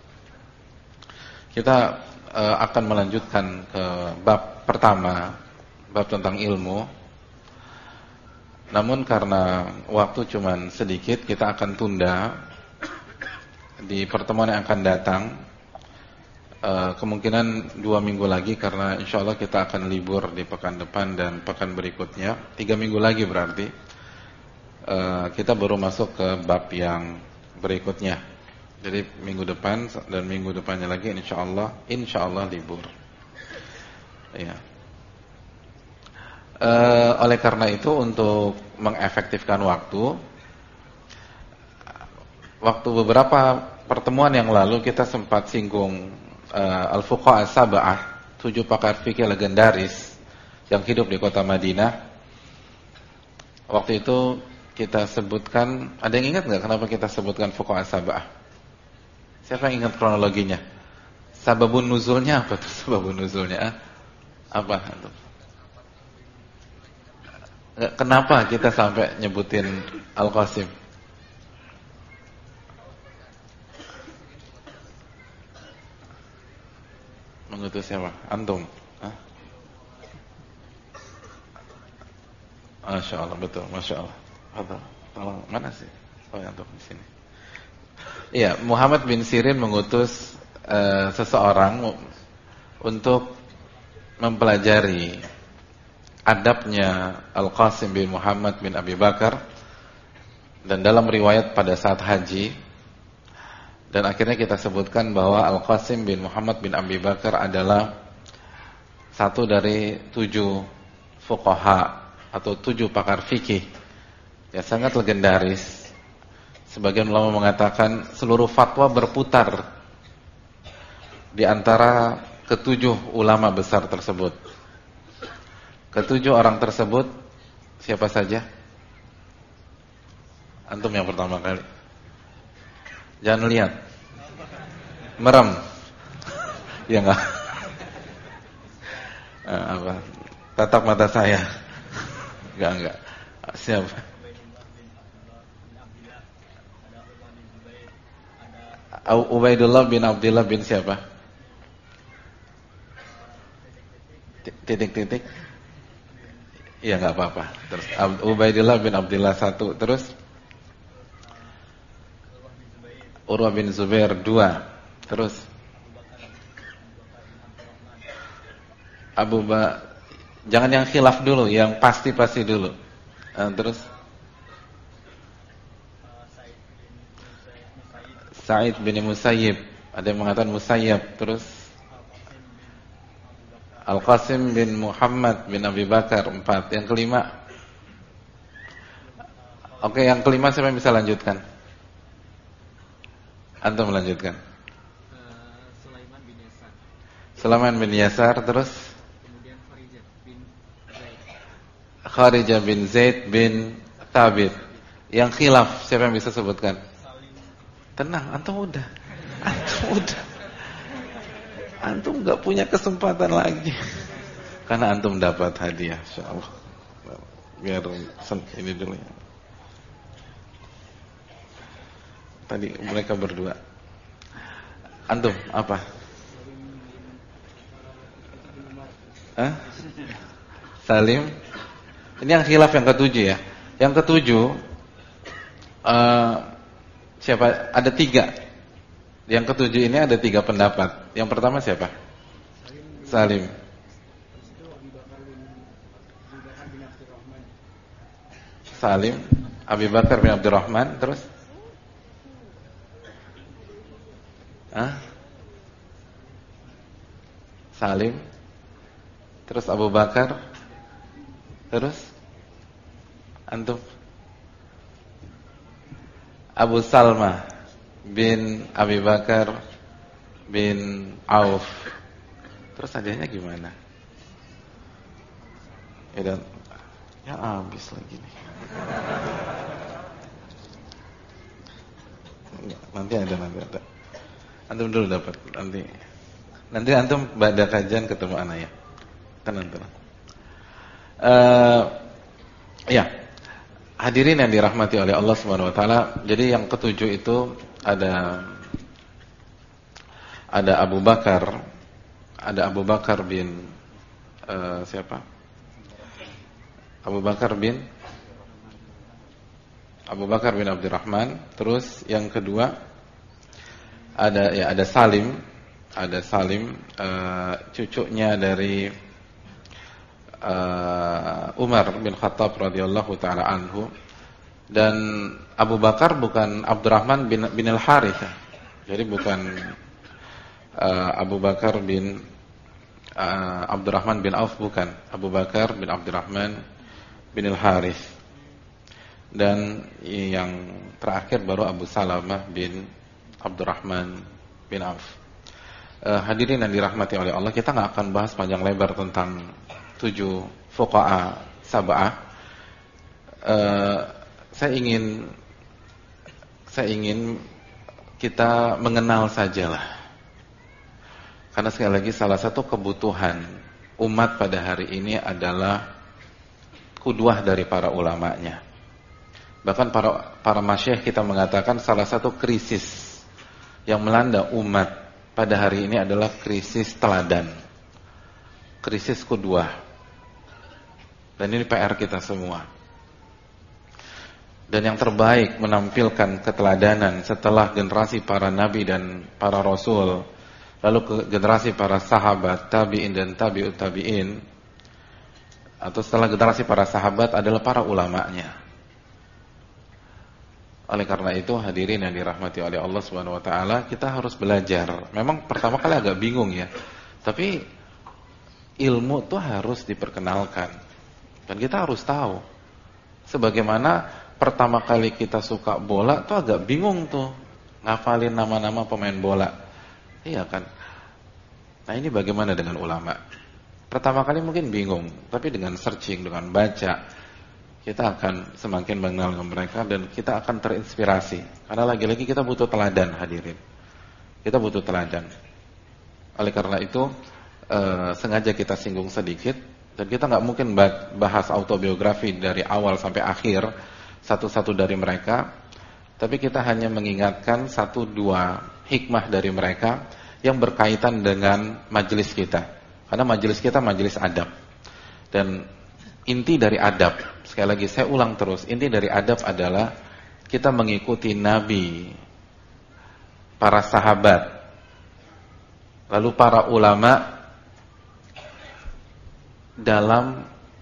Kita akan melanjutkan ke bab pertama, bab tentang ilmu. Namun karena waktu cuman sedikit, kita akan tunda di pertemuan yang akan datang. Kemungkinan 2 minggu lagi, karena insya Allah kita akan libur di pekan depan dan pekan berikutnya. 3 minggu lagi berarti kita baru masuk ke bab yang berikutnya. Jadi minggu depan dan minggu depannya lagi insya Allah libur. Ya. Oleh karena itu, untuk mengefektifkan waktu beberapa pertemuan yang lalu kita sempat singgung Al-Fuqaha As-Sab'ah, 7 pakar fikih legendaris yang hidup di kota Madinah. Waktu itu kita sebutkan, ada yang ingat nggak kenapa kita sebutkan Fuqaha As-Sab'ah? Siapa yang ingat kronologinya? Sababun nuzulnya apa tuh? Sababun nuzulnya apa? Kenapa kita sampai nyebutin Al-Qasim? Mengutus siapa? Antum? Masya Allah, betul, Masya Allah. Tolong, mana sih? Oh, antum di sini. Iya, Muhammad bin Sirin mengutus seseorang untuk mempelajari adabnya Al-Qasim bin Muhammad bin Abi Bakar, dan dalam riwayat pada saat haji. Dan akhirnya kita sebutkan bahwa Al-Qasim bin Muhammad bin Abi Bakar adalah satu dari 7 fuqaha atau 7 pakar fikih yang sangat legendaris. Sebagian ulama mengatakan seluruh fatwa berputar di antara ke-7 ulama besar tersebut. Ke-7 orang tersebut siapa saja? Antum yang pertama kali. Jangan lihat. Merem. Ya enggak? Apa? Tatap mata saya. Enggak. Siapa? Ubaidullah bin Abdullah bin siapa? Titik-titik. Iya, enggak apa-apa. Terus Ubaidullah bin Abdullah 1, terus Urwah bin Zubair 2, terus jangan yang khilaf dulu, yang pasti-pasti dulu. Terus Sa'id bin Musayyib, ada yang mengatakan Musayyab, terus Al-Qasim bin Muhammad bin Abi Bakar 4. Yang kelima, oke, yang kelima siapa yang bisa lanjutkan? Antum melanjutkan. Sulaiman bin Yasar, terus
kemudian
Kharijah bin Zaid bin Thabit. Yang khilaf siapa yang bisa sebutkan? Tenang, antum udah. Antum nggak punya kesempatan lagi. Karena antum dapat hadiah, insyaallah. Biar ini dulu ya. Tadi mereka berdua. Antum apa? Salim. Ini yang khilaf yang ke-7 ya. Yang ke-7 siapa? Ada 3. Yang ke-7 ini ada 3 pendapat. Yang pertama siapa? Salim. Salim, Abi Bakar bin Abdurrahman, terus Salim, terus Abu Bakar, terus antum? Abu Salma bin Abi Bakar bin Auf. Terus hadiahnya gimana? Ya habis lagi nih. Nanti ada. Antum dulu dapat nanti antum pada kajian ketemu anak ya. Tenang. Ya. Hadirin yang dirahmati oleh Allah Subhanahu wa taala. Jadi yang ketujuh itu ada Abu Bakar bin siapa? Abu Bakar bin Abdurrahman. Terus yang kedua ada Salim, cucunya dari Umar bin Khattab radhiyallahu taala anhu. Dan Abu Bakar bukan Abdurrahman bin Al-Harits. Jadi bukan Abu Bakar bin Abdurrahman bin Auf, bukan. Abu Bakar bin Abdurrahman bin Al-Harits. Dan yang terakhir baru Abu Salamah bin Abdurrahman bin Auf. Hadirin yang dirahmati oleh Allah, kita nggak akan bahas panjang lebar tentang 7 fuqaha sab'ah. Saya ingin kita mengenal sajalah. Karena sekali lagi salah satu kebutuhan umat pada hari ini adalah qudwah dari para ulamanya. Bahkan para masyayikh kita mengatakan salah satu krisis yang melanda umat pada hari ini adalah krisis teladan, krisis qudwah. Dan ini PR kita semua. Dan yang terbaik menampilkan keteladanan setelah generasi para nabi dan para rasul, lalu ke generasi para sahabat, tabi'in dan tabi'ut tabi'in, atau setelah generasi para sahabat adalah para ulamanya. Oleh karena itu hadirin yang dirahmati oleh Allah Subhanahu wa taala, kita harus belajar. Memang pertama kali agak bingung ya. Tapi ilmu tuh harus diperkenalkan. Dan kita harus tahu. Sebagaimana pertama kali kita suka bola tuh agak bingung tuh ngafalin nama-nama pemain bola. Iya kan? Nah, ini bagaimana dengan ulama? Pertama kali mungkin bingung, tapi dengan searching, dengan baca, kita akan semakin mengenal mereka dan kita akan terinspirasi. Karena lagi-lagi kita butuh teladan, hadirin. Kita butuh teladan. Oleh karena itu, sengaja kita singgung sedikit, dan kita nggak mungkin bahas autobiografi dari awal sampai akhir satu-satu dari mereka, tapi kita hanya mengingatkan 1-2 hikmah dari mereka yang berkaitan dengan majelis kita. Karena majelis kita majelis adab. Dan inti dari adab, sekali lagi saya ulang terus, inti dari adab adalah kita mengikuti Nabi, para sahabat, lalu para ulama dalam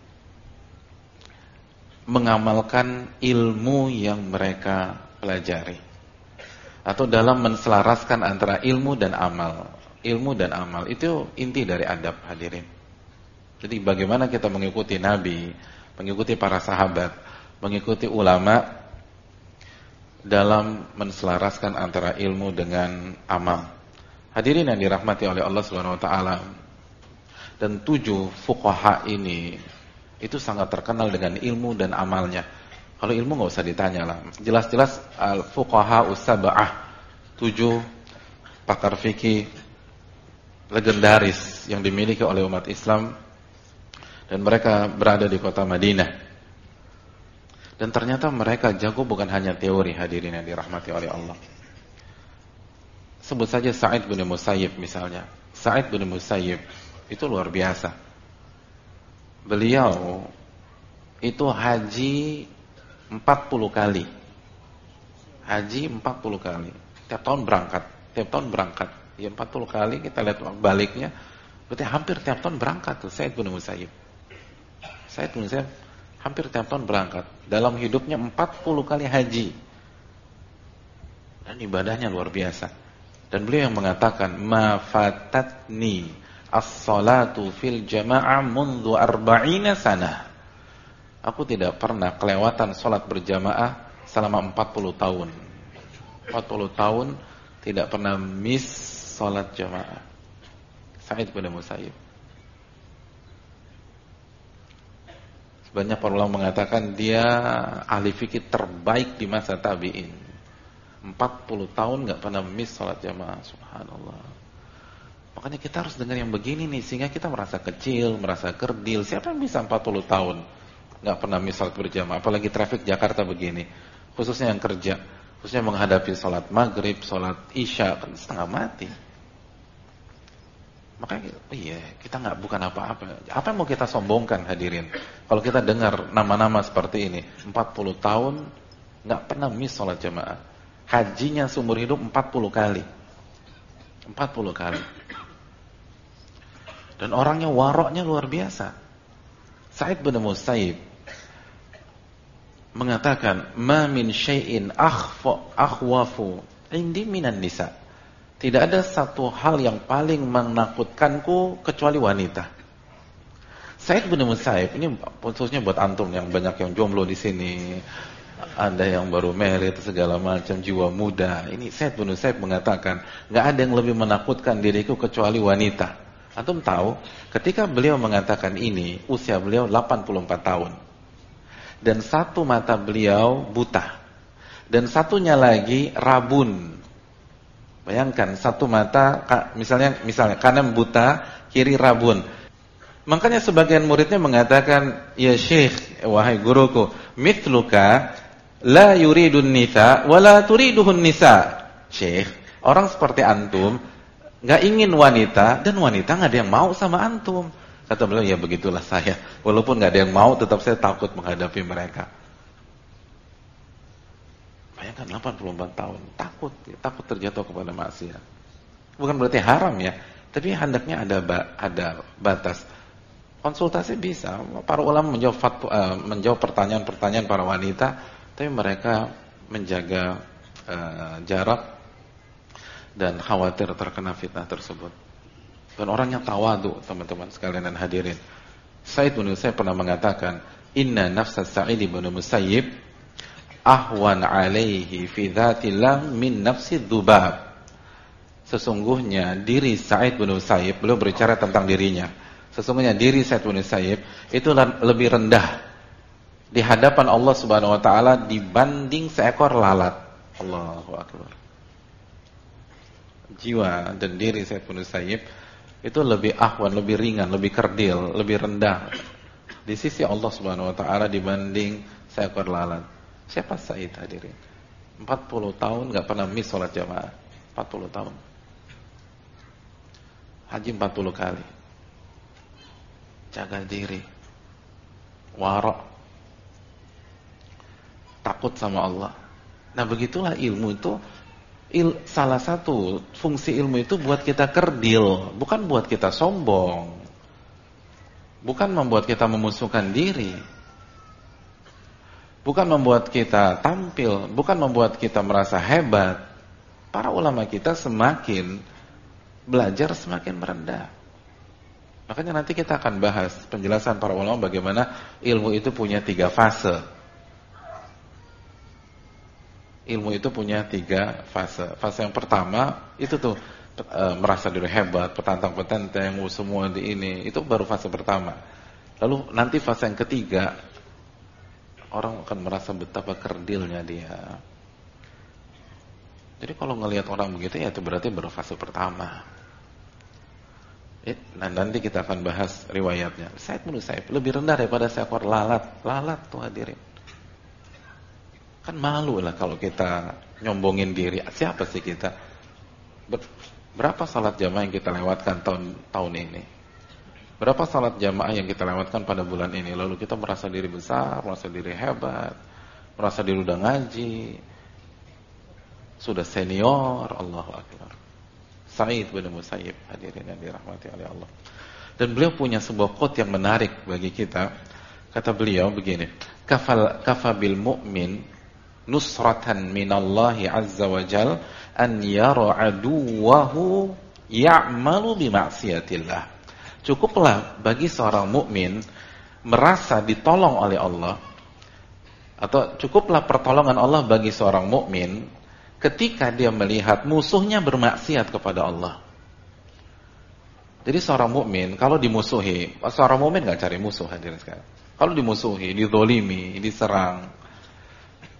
mengamalkan ilmu yang mereka pelajari, atau dalam menselaraskan antara ilmu dan amal. Ilmu dan amal itu inti dari adab, hadirin. Jadi bagaimana kita mengikuti Nabi, mengikuti para sahabat, mengikuti ulama dalam menselaraskan antara ilmu dengan amal. Hadirin yang dirahmati oleh Allah Subhanahu wa taala. Dan 7 fuqaha ini itu sangat terkenal dengan ilmu dan amalnya. Kalau ilmu nggak usah ditanya lah. Jelas-jelas al-fuqaha us-sab'ah, 7 pakar fikih legendaris yang dimiliki oleh umat Islam, dan mereka berada di kota Madinah. Dan ternyata mereka jago bukan hanya teori, hadirin yang dirahmati oleh Allah. Sebut saja Sa'id bin Musayyib misalnya. Sa'id bin Musayyib itu luar biasa. Beliau itu haji 40 kali. Haji 40 kali. Tiap tahun berangkat. Ya 40 kali, kita lihat baliknya. Berarti hampir tiap tahun berangkat tuh Sa'id bin Musayyib. Sa'id bin Musayyib hampir tiap tahun berangkat. Dalam hidupnya 40 kali haji. Dan ibadahnya luar biasa. Dan beliau yang mengatakan, "Ma fatatni as-salatu fil jama'ah mundu 40 sanah." Aku tidak pernah kelewatan salat berjamaah selama 40 tahun. 40 tahun tidak pernah miss salat jamaah. Sa'id bin Musayyib. Banyak para ulama mengatakan dia ahli fikih terbaik di masa tabi'in. 40 tahun nggak pernah miss sholat jamaah, subhanallah. Makanya kita harus dengar yang begini nih, sehingga kita merasa kecil, merasa kerdil. Siapa yang bisa 40 tahun nggak pernah miss sholat berjamaah? Apalagi traffic Jakarta begini, khususnya yang kerja, khususnya menghadapi sholat maghrib, sholat isya, kan setengah mati. Makanya kita bukan apa-apa. Apa yang mau kita sombongkan, hadirin? Kalau kita dengar nama-nama seperti ini, 40 tahun nggak pernah miss sholat jamaah. Hajinya seumur hidup 40 kali. 40 kali. Dan orangnya waroknya luar biasa. Sa'id bin Musayyib mengatakan, "Ma min syai'in akhwafu indi minan nisa." Tidak ada satu hal yang paling menakutkanku kecuali wanita. Sa'id bin Musayyib, ini khususnya buat antum yang banyak yang jomblo di sini, ada yang baru married segala macam, jiwa muda. Ini Sa'id bin Musayyib mengatakan, nggak ada yang lebih menakutkan diriku kecuali wanita. Antum tahu, ketika beliau mengatakan ini, usia beliau 84 tahun. Dan satu mata beliau buta. Dan satunya lagi rabun. Bayangkan, satu mata misalnya kanan buta, kiri rabun. Makanya sebagian muridnya mengatakan, "Ya Syekh, wahai guruku, mithluka la yuridun nisa wa la turiduhun nisa." Syekh, orang seperti antum enggak ingin wanita dan wanita enggak ada yang mau sama antum. Kata beliau, "Ya begitulah saya. Walaupun enggak ada yang mau, tetap saya takut menghadapi mereka." Bayangkan 84 tahun, takut terjatuh kepada maksiat. Bukan berarti haram ya, tapi hendaknya ada batas. Konsultasi bisa, para ulama menjawab pertanyaan-pertanyaan para wanita, tapi mereka menjaga jarak dan khawatir terkena fitnah tersebut. Dan orangnya tawadu, teman-teman sekalian dan hadirin. Sa'id bin Musayyib pernah mengatakan, "Inna nafsa Sa'id bin Musayyib ahwan alaihi fi dzatillah min nafsi dzubab." Sesungguhnya diri Sa'id bin Musayyib, beliau berbicara tentang dirinya. Sesungguhnya diri Sa'id bin Musayyib itu lebih rendah di hadapan Allah Subhanahu wa taala dibanding seekor lalat. Allahu akbar. Jiwa dan diri Sa'id bin Musayyib itu lebih ahwan, lebih ringan, lebih kerdil, lebih rendah di sisi Allah Subhanahu wa taala dibanding seekor lalat. Siapa Sa'id, hadirin? 40 tahun gak pernah miss sholat jamaah. 40 tahun. Haji 40 kali. Jaga diri. Warok. Takut sama Allah. Nah begitulah ilmu itu. Salah satu fungsi ilmu itu buat kita kerdil. Bukan buat kita sombong. Bukan membuat kita memusuhkan diri. Bukan membuat kita tampil, bukan membuat kita merasa hebat. Para ulama kita semakin belajar semakin merendah. Makanya nanti kita akan bahas penjelasan para ulama bagaimana ilmu itu punya 3 fase. Ilmu itu punya 3 fase. Fase yang pertama itu tuh merasa diri hebat, petantang-petenteng, semua di ini. Itu baru fase pertama. Lalu nanti fase yang ketiga, orang akan merasa betapa kerdilnya dia. Jadi kalau ngelihat orang begitu ya itu berarti baru fase pertama. Nah nanti kita akan bahas riwayatnya. Sa'id bin Musayyib lebih rendah daripada seekor lalat. Lalat tuh hadirin. Kan malu lah kalau kita nyombongin diri. Siapa sih kita? Berapa salat jamaah yang kita lewatkan tahun ini? Berapa salat jamaah yang kita lewatkan pada bulan ini? Lalu kita merasa diri besar, merasa diri hebat, merasa diri udah ngaji, sudah senior. Allahu akbar. Sa'id bin Musayyib, hadirin yang dirahmati oleh Allah. Dan beliau punya sebuah quote yang menarik bagi kita. Kata beliau begini, kafabil mu'min nusratan minallahi azza wa jal an yara aduwahu ya'malu bima'siyatillah. Cukuplah bagi seorang mukmin merasa ditolong oleh Allah, atau cukuplah pertolongan Allah bagi seorang mukmin ketika dia melihat musuhnya bermaksiat kepada Allah. Jadi seorang mukmin kalau dimusuhi, seorang mukmin enggak cari musuh, hadirin sekalian. Kalau dimusuhi, dizolimi, diserang,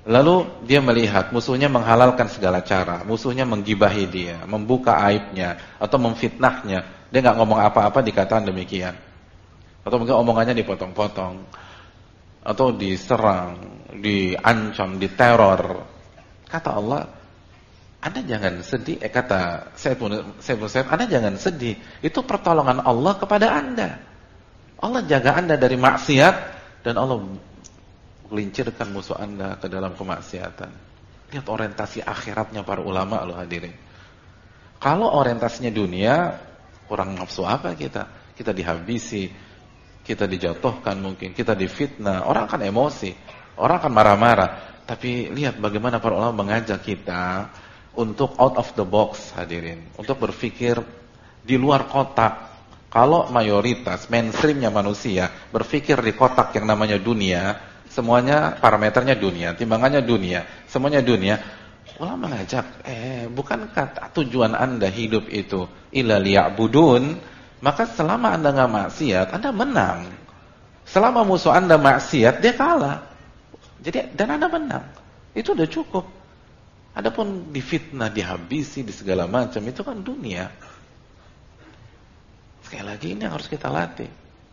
Lalu dia melihat musuhnya menghalalkan segala cara, musuhnya menggibahi dia, membuka aibnya atau memfitnahnya. Dia nggak ngomong apa-apa dikatakan demikian. Atau mungkin omongannya dipotong-potong, atau diserang, diancam, diteror. Kata Allah, Anda jangan sedih. Kata Said bin Said, Anda jangan sedih. Itu pertolongan Allah kepada Anda. Allah jaga Anda dari maksiat dan Allah gelincirkan musuh Anda ke dalam kemaksiatan. Lihat orientasi akhiratnya para ulama loh hadirin. Kalau orientasinya dunia, kurang nafsu apa kita? Kita dihabisi, kita dijatuhkan mungkin, kita difitnah, orang akan emosi, orang akan marah-marah. Tapi lihat bagaimana para ulama mengajak kita untuk out of the box hadirin, untuk berpikir di luar kotak. Kalau mayoritas mainstreamnya manusia berpikir di kotak yang namanya dunia, semuanya parameternya dunia, timbangannya dunia, semuanya dunia. Ulama mengajak, bukankah tujuan Anda hidup itu illa liya'budun? Maka selama Anda nggak maksiat, Anda menang. Selama musuh Anda maksiat, dia kalah. Jadi dan Anda menang. Itu udah cukup. Adapun difitnah, dihabisi, di segala macam, itu kan dunia. Sekali lagi ini yang harus kita latih.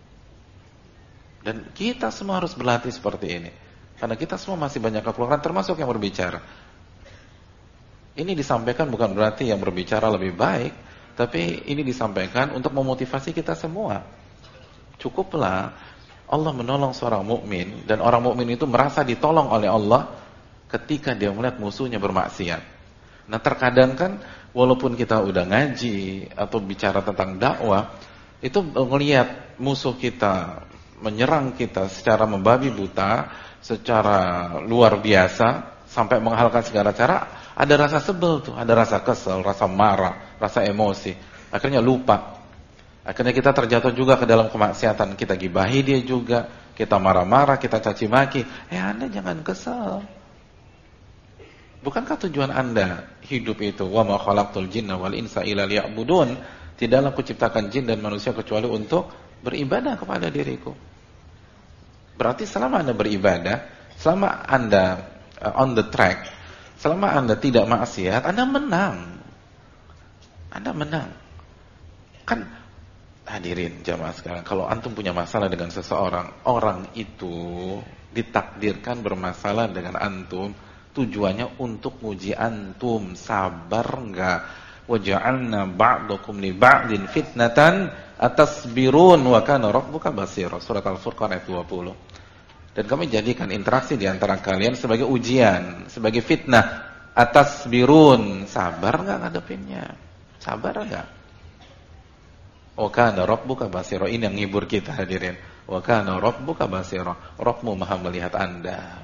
Dan kita semua harus berlatih seperti ini. Karena kita semua masih banyak kekurangan, termasuk yang berbicara. Ini disampaikan bukan berarti yang berbicara lebih baik, tapi ini disampaikan untuk memotivasi kita semua. Cukuplah Allah menolong seorang mukmin, dan orang mukmin itu merasa ditolong oleh Allah ketika dia melihat musuhnya bermaksiat. Nah, terkadang kan walaupun kita udah ngaji atau bicara tentang dakwah, itu melihat musuh kita menyerang kita secara membabi buta, secara luar biasa, sampai menghalalkan segala cara, ada rasa sebel tuh, ada rasa kesel, rasa marah, rasa emosi. Akhirnya lupa. Akhirnya kita terjatuh juga ke dalam kemaksiatan. Kita gibahi dia juga, kita marah-marah, kita caci maki. Anda jangan kesel. Bukankah tujuan Anda hidup itu wa ma khalaqtul jinna wal insa illa liya'budun? Tidaklah kuciptakan jin dan manusia kecuali untuk beribadah kepada diriku. Berarti selama Anda beribadah, selama Anda on the track, selama Anda tidak maksiat, Anda menang. Anda menang. Kan hadirin jamaah sekarang, kalau antum punya masalah dengan seseorang, orang itu ditakdirkan bermasalah dengan antum, tujuannya untuk uji antum, sabar enggak? Waja'alna ba'dakum li ba'din fitnatan atasbirun wa kana rabbuka basira. Surat Al-Furqan ayat 20. Dan kami jadikan interaksi di antara kalian sebagai ujian, sebagai fitnah. Atasbirun, sabar enggak ngadepinnya? Sabar enggak? Wa kana rabbuka basira. Ini yang ngibur kita hadirin. Wa kana rabbuka basira. Rabbmu Maha melihat Anda.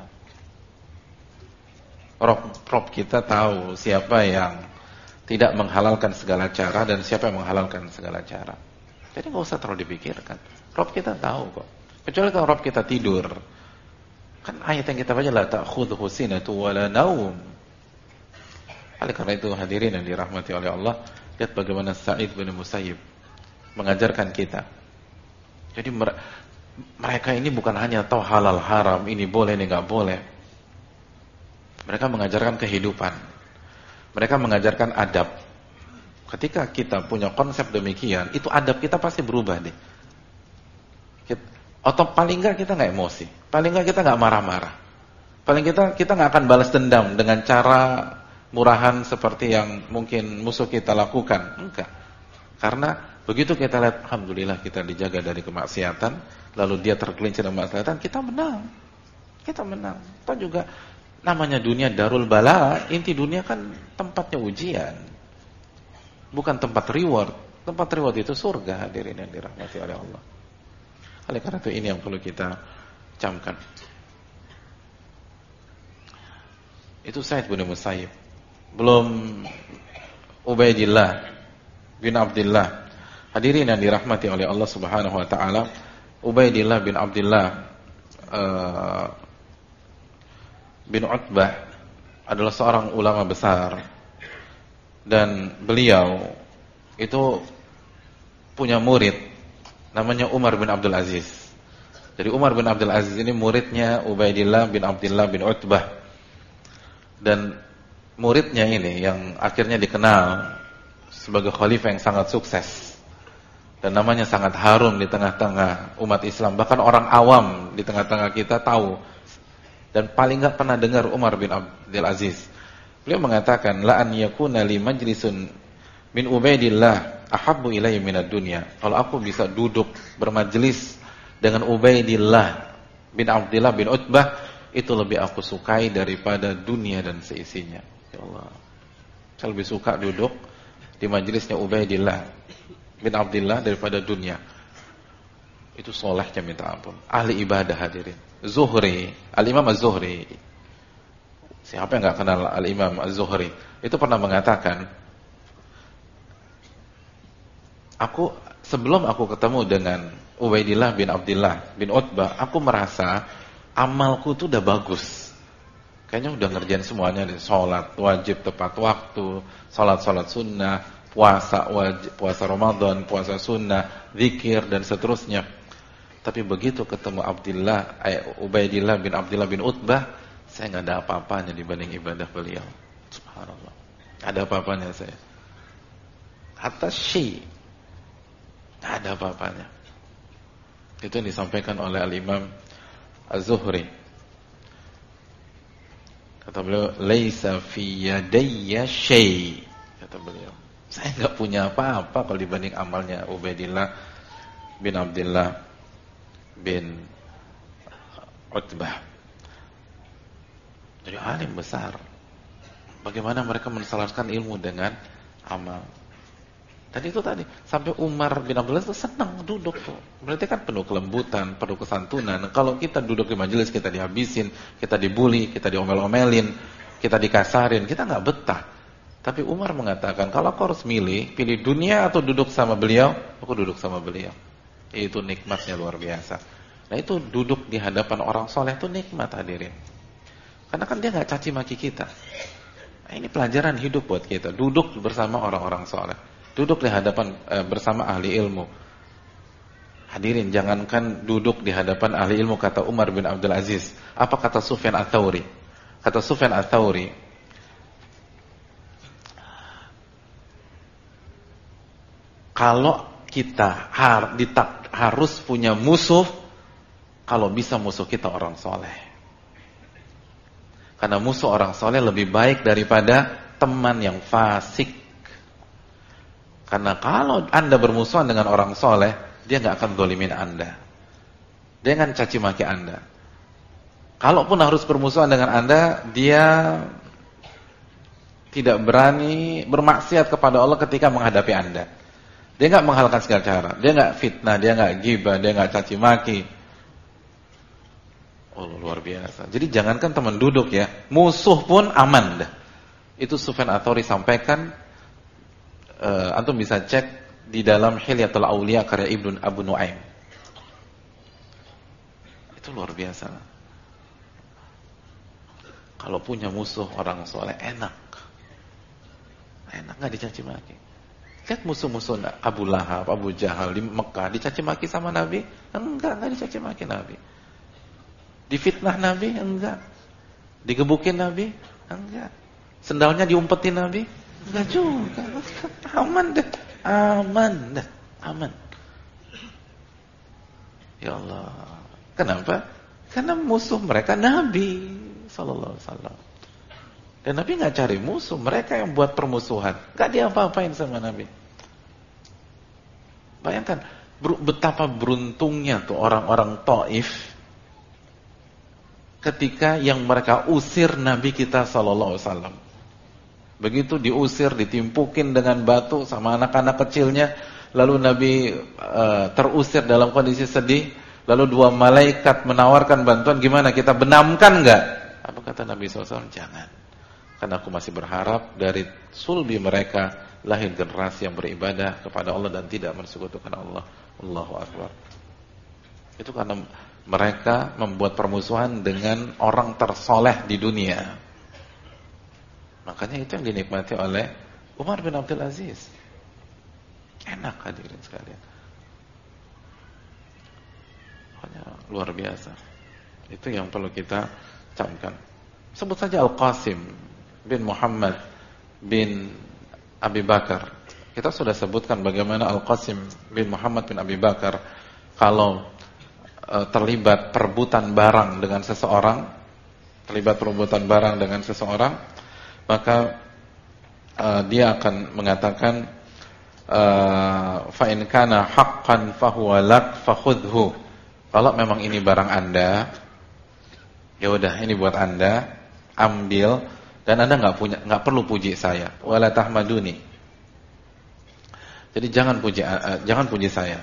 Rob kita tahu siapa yang tidak menghalalkan segala cara dan siapa yang menghalalkan segala cara. Jadi nggak usah terlalu dipikirkan. Rob kita tahu kok. Kecuali kalau Rob kita tidur. Kan ayat yang kita baca la ta'khudhuhu sinatun wa la naum. Oleh karena itu hadirin yang dirahmati oleh Allah, lihat bagaimana Sa'id bin Musayyib mengajarkan kita. Jadi mereka ini bukan hanya tahu halal haram, ini boleh ini nggak boleh. Mereka mengajarkan kehidupan. Mereka mengajarkan adab. Ketika kita punya konsep demikian, itu adab kita pasti berubah deh. Atau paling enggak kita enggak emosi, paling enggak kita enggak marah-marah. Paling kita enggak akan balas dendam dengan cara murahan seperti yang mungkin musuh kita lakukan. Enggak. Karena begitu kita lihat alhamdulillah kita dijaga dari kemaksiatan, lalu dia tergelincir dalam kemaksiatan, kita menang. Kita menang. Atau juga namanya dunia darul bala, inti dunia kan tempatnya ujian. Bukan tempat reward. Tempat reward itu surga, hadirin yang dirahmati oleh Allah. Oleh karena itu ini yang perlu kita camkan. Itu Sa'id bin Musayyib. Belum Ubaidillah bin Abdullah. Hadirin yang dirahmati oleh Allah Subhanahu wa taala, Ubaidillah bin Abdullah bin Utbah adalah seorang ulama besar dan beliau itu punya murid namanya Umar bin Abdul Aziz. Jadi Umar bin Abdul Aziz ini muridnya Ubaidillah bin Abdullah bin Utbah. Dan muridnya ini yang akhirnya dikenal sebagai khalifah yang sangat sukses dan namanya sangat harum di tengah-tengah umat Islam, bahkan orang awam di tengah-tengah kita tahu dan paling enggak pernah dengar Umar bin Abdul Aziz. Beliau mengatakan, la an yakuna li majlisun min Ubaidillah ahabbu ilayya minad dunya. Kalau aku bisa duduk bermajelis dengan Ubaidillah bin Abdullah bin Utbah, itu lebih aku sukai daripada dunia dan seisinya. Ya Allah, saya lebih suka duduk di majelisnya Ubaidillah bin Abdullah daripada dunia. Itu solehnya minta ampun, ahli ibadah hadirin. Zuhri, Al-Imam Az-Zuhri, siapa yang gak kenal Al-Imam Az-Zuhri, itu pernah mengatakan, sebelum aku ketemu dengan Ubaidillah bin Abdullah bin Utbah, aku merasa amalku tuh udah bagus. Kayaknya udah ngerjain semuanya nih. Sholat wajib tepat waktu, sholat sunnah, puasa wajib, puasa Ramadan, puasa sunnah, zikir dan seterusnya. Tapi begitu ketemu Ubaidillah bin Abdullah bin Utbah, saya nggak ada apa-apanya dibanding ibadah beliau. Subhanallah, ada apa-apanya saya. Hatta syai, nggak ada apa-apanya. Itu yang disampaikan oleh Al-Imam Az-Zuhri. Kata beliau, laisa fi yadayya syai. Kata beliau, saya nggak punya apa-apa kalau dibanding amalnya Ubaidillah bin Abdullah bin Utbah. Jadi alim besar. Bagaimana mereka menselaraskan ilmu dengan amal. Dan itu tadi, sampai Umar bin Abdullah itu senang duduk tuh. Berarti kan penuh kelembutan, penuh kesantunan. Kalau kita duduk di majelis, kita dihabisin, kita dibully, kita diomel-omelin, kita dikasarin, kita nggak betah. Tapi Umar mengatakan, kalau aku harus pilih dunia atau duduk sama beliau, aku duduk sama beliau. Itu nikmatnya luar biasa. Nah itu duduk di hadapan orang soleh itu nikmat hadirin. Karena kan dia nggak caci maki kita. Nah, ini pelajaran hidup buat kita. Duduk bersama orang-orang soleh. Duduk di hadapan bersama ahli ilmu. Hadirin, jangankan duduk di hadapan ahli ilmu, kata Umar bin Abdul Aziz. Apa kata Sufyan Ats-Tsauri? Kata Sufyan Ats-Tsauri, kalau kita harus punya musuh, kalau bisa musuh kita orang soleh. Karena musuh orang soleh lebih baik daripada teman yang fasik. Karena kalau Anda bermusuhan dengan orang soleh, dia nggak akan zalimin Anda. Dia akan caci maki Anda. Kalaupun harus bermusuhan dengan Anda, dia tidak berani bermaksiat kepada Allah ketika menghadapi Anda. Dia nggak menghalalkan segala cara. Dia nggak fitnah, dia nggak ghibah, dia nggak caci maki. Oh, luar biasa. Jadi jangankan teman duduk ya, musuh pun aman dah. Itu Sufyan Ats-Tsauri sampaikan. Antum bisa cek di dalam Hilyatul Auliya karya Ibnu Abu Nuaim. Itu luar biasa. Kalau punya musuh orang soleh enak nggak dicaci maki. Lihat musuh-musuh Abu Lahab, Abu Jahal di Mekah dicaci maki sama Nabi? Enggak dicaci maki Nabi. Difitnah Nabi? Enggak. Digebukin Nabi? Enggak. Sendalnya diumpetin Nabi? Enggak juga. Aman deh. Aman. Ya Allah. Kenapa? Karena musuh mereka Nabi sallallahu alaihi wasallam. Dan Nabi enggak cari musuh, mereka yang buat permusuhan. Enggak diapa-apain sama Nabi. Bayangkan betapa beruntungnya tuh orang-orang Taif ketika yang mereka usir Nabi kita sallallahu alaihi wasallam. Begitu diusir, ditimpukin dengan batu sama anak-anak kecilnya, lalu Nabi terusir dalam kondisi sedih, lalu dua malaikat menawarkan bantuan, gimana kita benamkan enggak? Apa kata Nabi SAW? Jangan. Karena aku masih berharap dari sulbi mereka lahir generasi yang beribadah kepada Allah dan tidak mensekutukan Allah. Allahu Akbar. Itu karena mereka membuat permusuhan dengan orang tersoleh di dunia. Makanya itu yang dinikmati oleh Umar bin Abdul Aziz. Enak hadirin sekalian. Makanya luar biasa. Itu yang perlu kita camkan. Sebut saja Al-Qasim bin Muhammad bin Abi Bakar. Kita sudah sebutkan bagaimana Al-Qasim bin Muhammad bin Abi Bakar kalau terlibat perebutan barang dengan seseorang, maka dia akan mengatakan fa in kana haqqan fahuwa lak fakhudhu. Kalau memang ini barang Anda, ya udah ini buat Anda, ambil, dan Anda enggak perlu puji saya. Wala tahmaduni. Jadi jangan puji saya.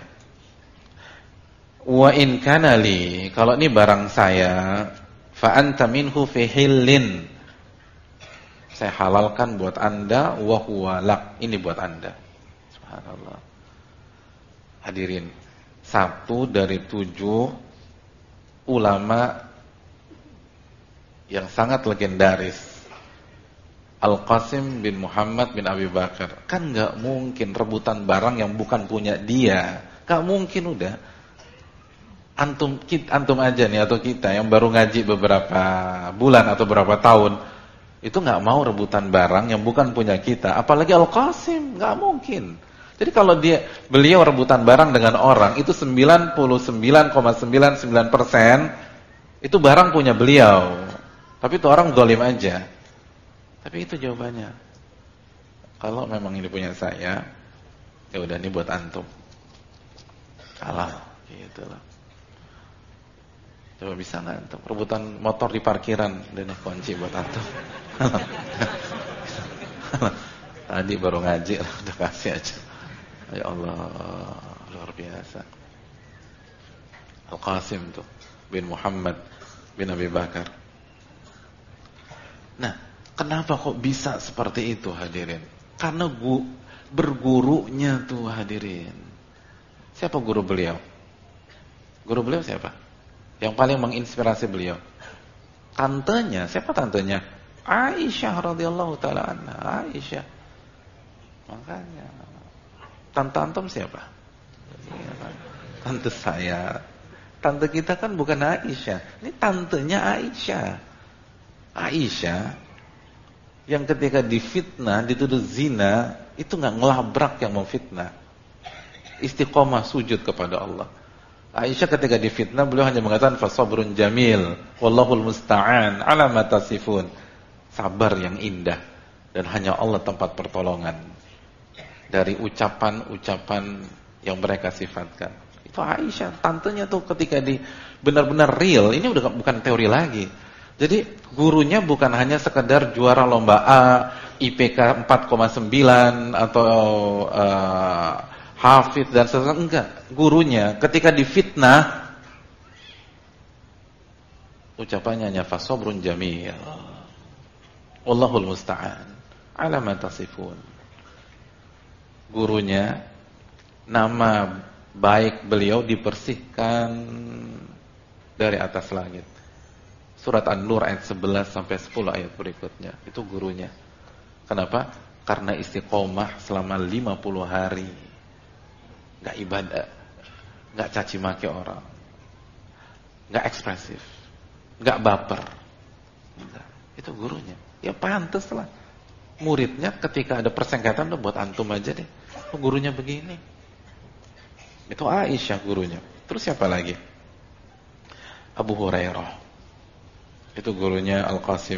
Wa in kana li, kalau ini barang saya, fa anta minhu fi hillin. Saya halalkan buat Anda, wa huwa lak. Ini buat Anda. Subhanallah. Hadirin, 1 dari 7 ulama yang sangat legendaris, Al-Qasim bin Muhammad bin Abi Bakar. Kan enggak mungkin rebutan barang yang bukan punya dia. Enggak mungkin udah. Antum aja nih atau kita yang baru ngaji beberapa bulan atau beberapa tahun itu nggak mau rebutan barang yang bukan punya kita, apalagi Al-Qasim, nggak mungkin. Jadi kalau beliau rebutan barang dengan orang itu 99,99% itu barang punya beliau, tapi itu orang zalim aja. Tapi itu jawabannya. Kalau memang ini punya saya, ya udah ini buat antum. Kalah, gitu loh. Coba bisa nggak antum rebutan motor di parkiran dan kunci buat antum? Tadi baru ngaji udah kasih aja. Ya Allah, luar biasa. Al-Qasim tuh bin Muhammad bin Abi Bakar. Nah, kenapa kok bisa seperti itu hadirin? Karena bergurunya tuh hadirin. Siapa guru beliau? Guru beliau siapa? Yang paling menginspirasi beliau? Tantenya, siapa tantenya? Aisyah radhiyallahu taala anha. Aisyah. Makanya tante antum siapa? Tante saya. Tante kita kan bukan Aisyah. Ini tantenya Aisyah. Aisyah yang ketika difitnah, dituduh zina, itu enggak ngelabrak yang memfitnah. Istiqomah sujud kepada Allah. Aisyah ketika difitnah beliau hanya mengatakan fasabrun jamil wallahul musta'an ala ma tasifun. Sabar yang indah dan hanya Allah tempat pertolongan dari ucapan-ucapan yang mereka sifatkan. Itu Aisyah, tantenya tuh ketika benar-benar real, ini udah bukan teori lagi. Jadi gurunya bukan hanya sekedar juara lomba A, IPK 4,9 atau hafid dan sesuatu, enggak. Gurunya ketika difitnah ucapannya hanya fasabrun jamil wallahul musta'an ala ma tasifun. Gurunya, nama baik beliau dibersihkan dari atas langit. Surat An-Nur ayat 11 sampai 10 ayat berikutnya. Itu gurunya. Kenapa? Karena istiqomah selama 50 hari. Enggak ibadah, enggak caci maki orang, enggak ekspresif, enggak baper. Enggak. Itu gurunya. Ya pantas lah. Muridnya ketika ada persengketaan udah buat antum aja deh. Oh, gurunya begini. Itu Aisyah gurunya. Terus siapa lagi? Abu Hurairah. Itu gurunya Al-Qasim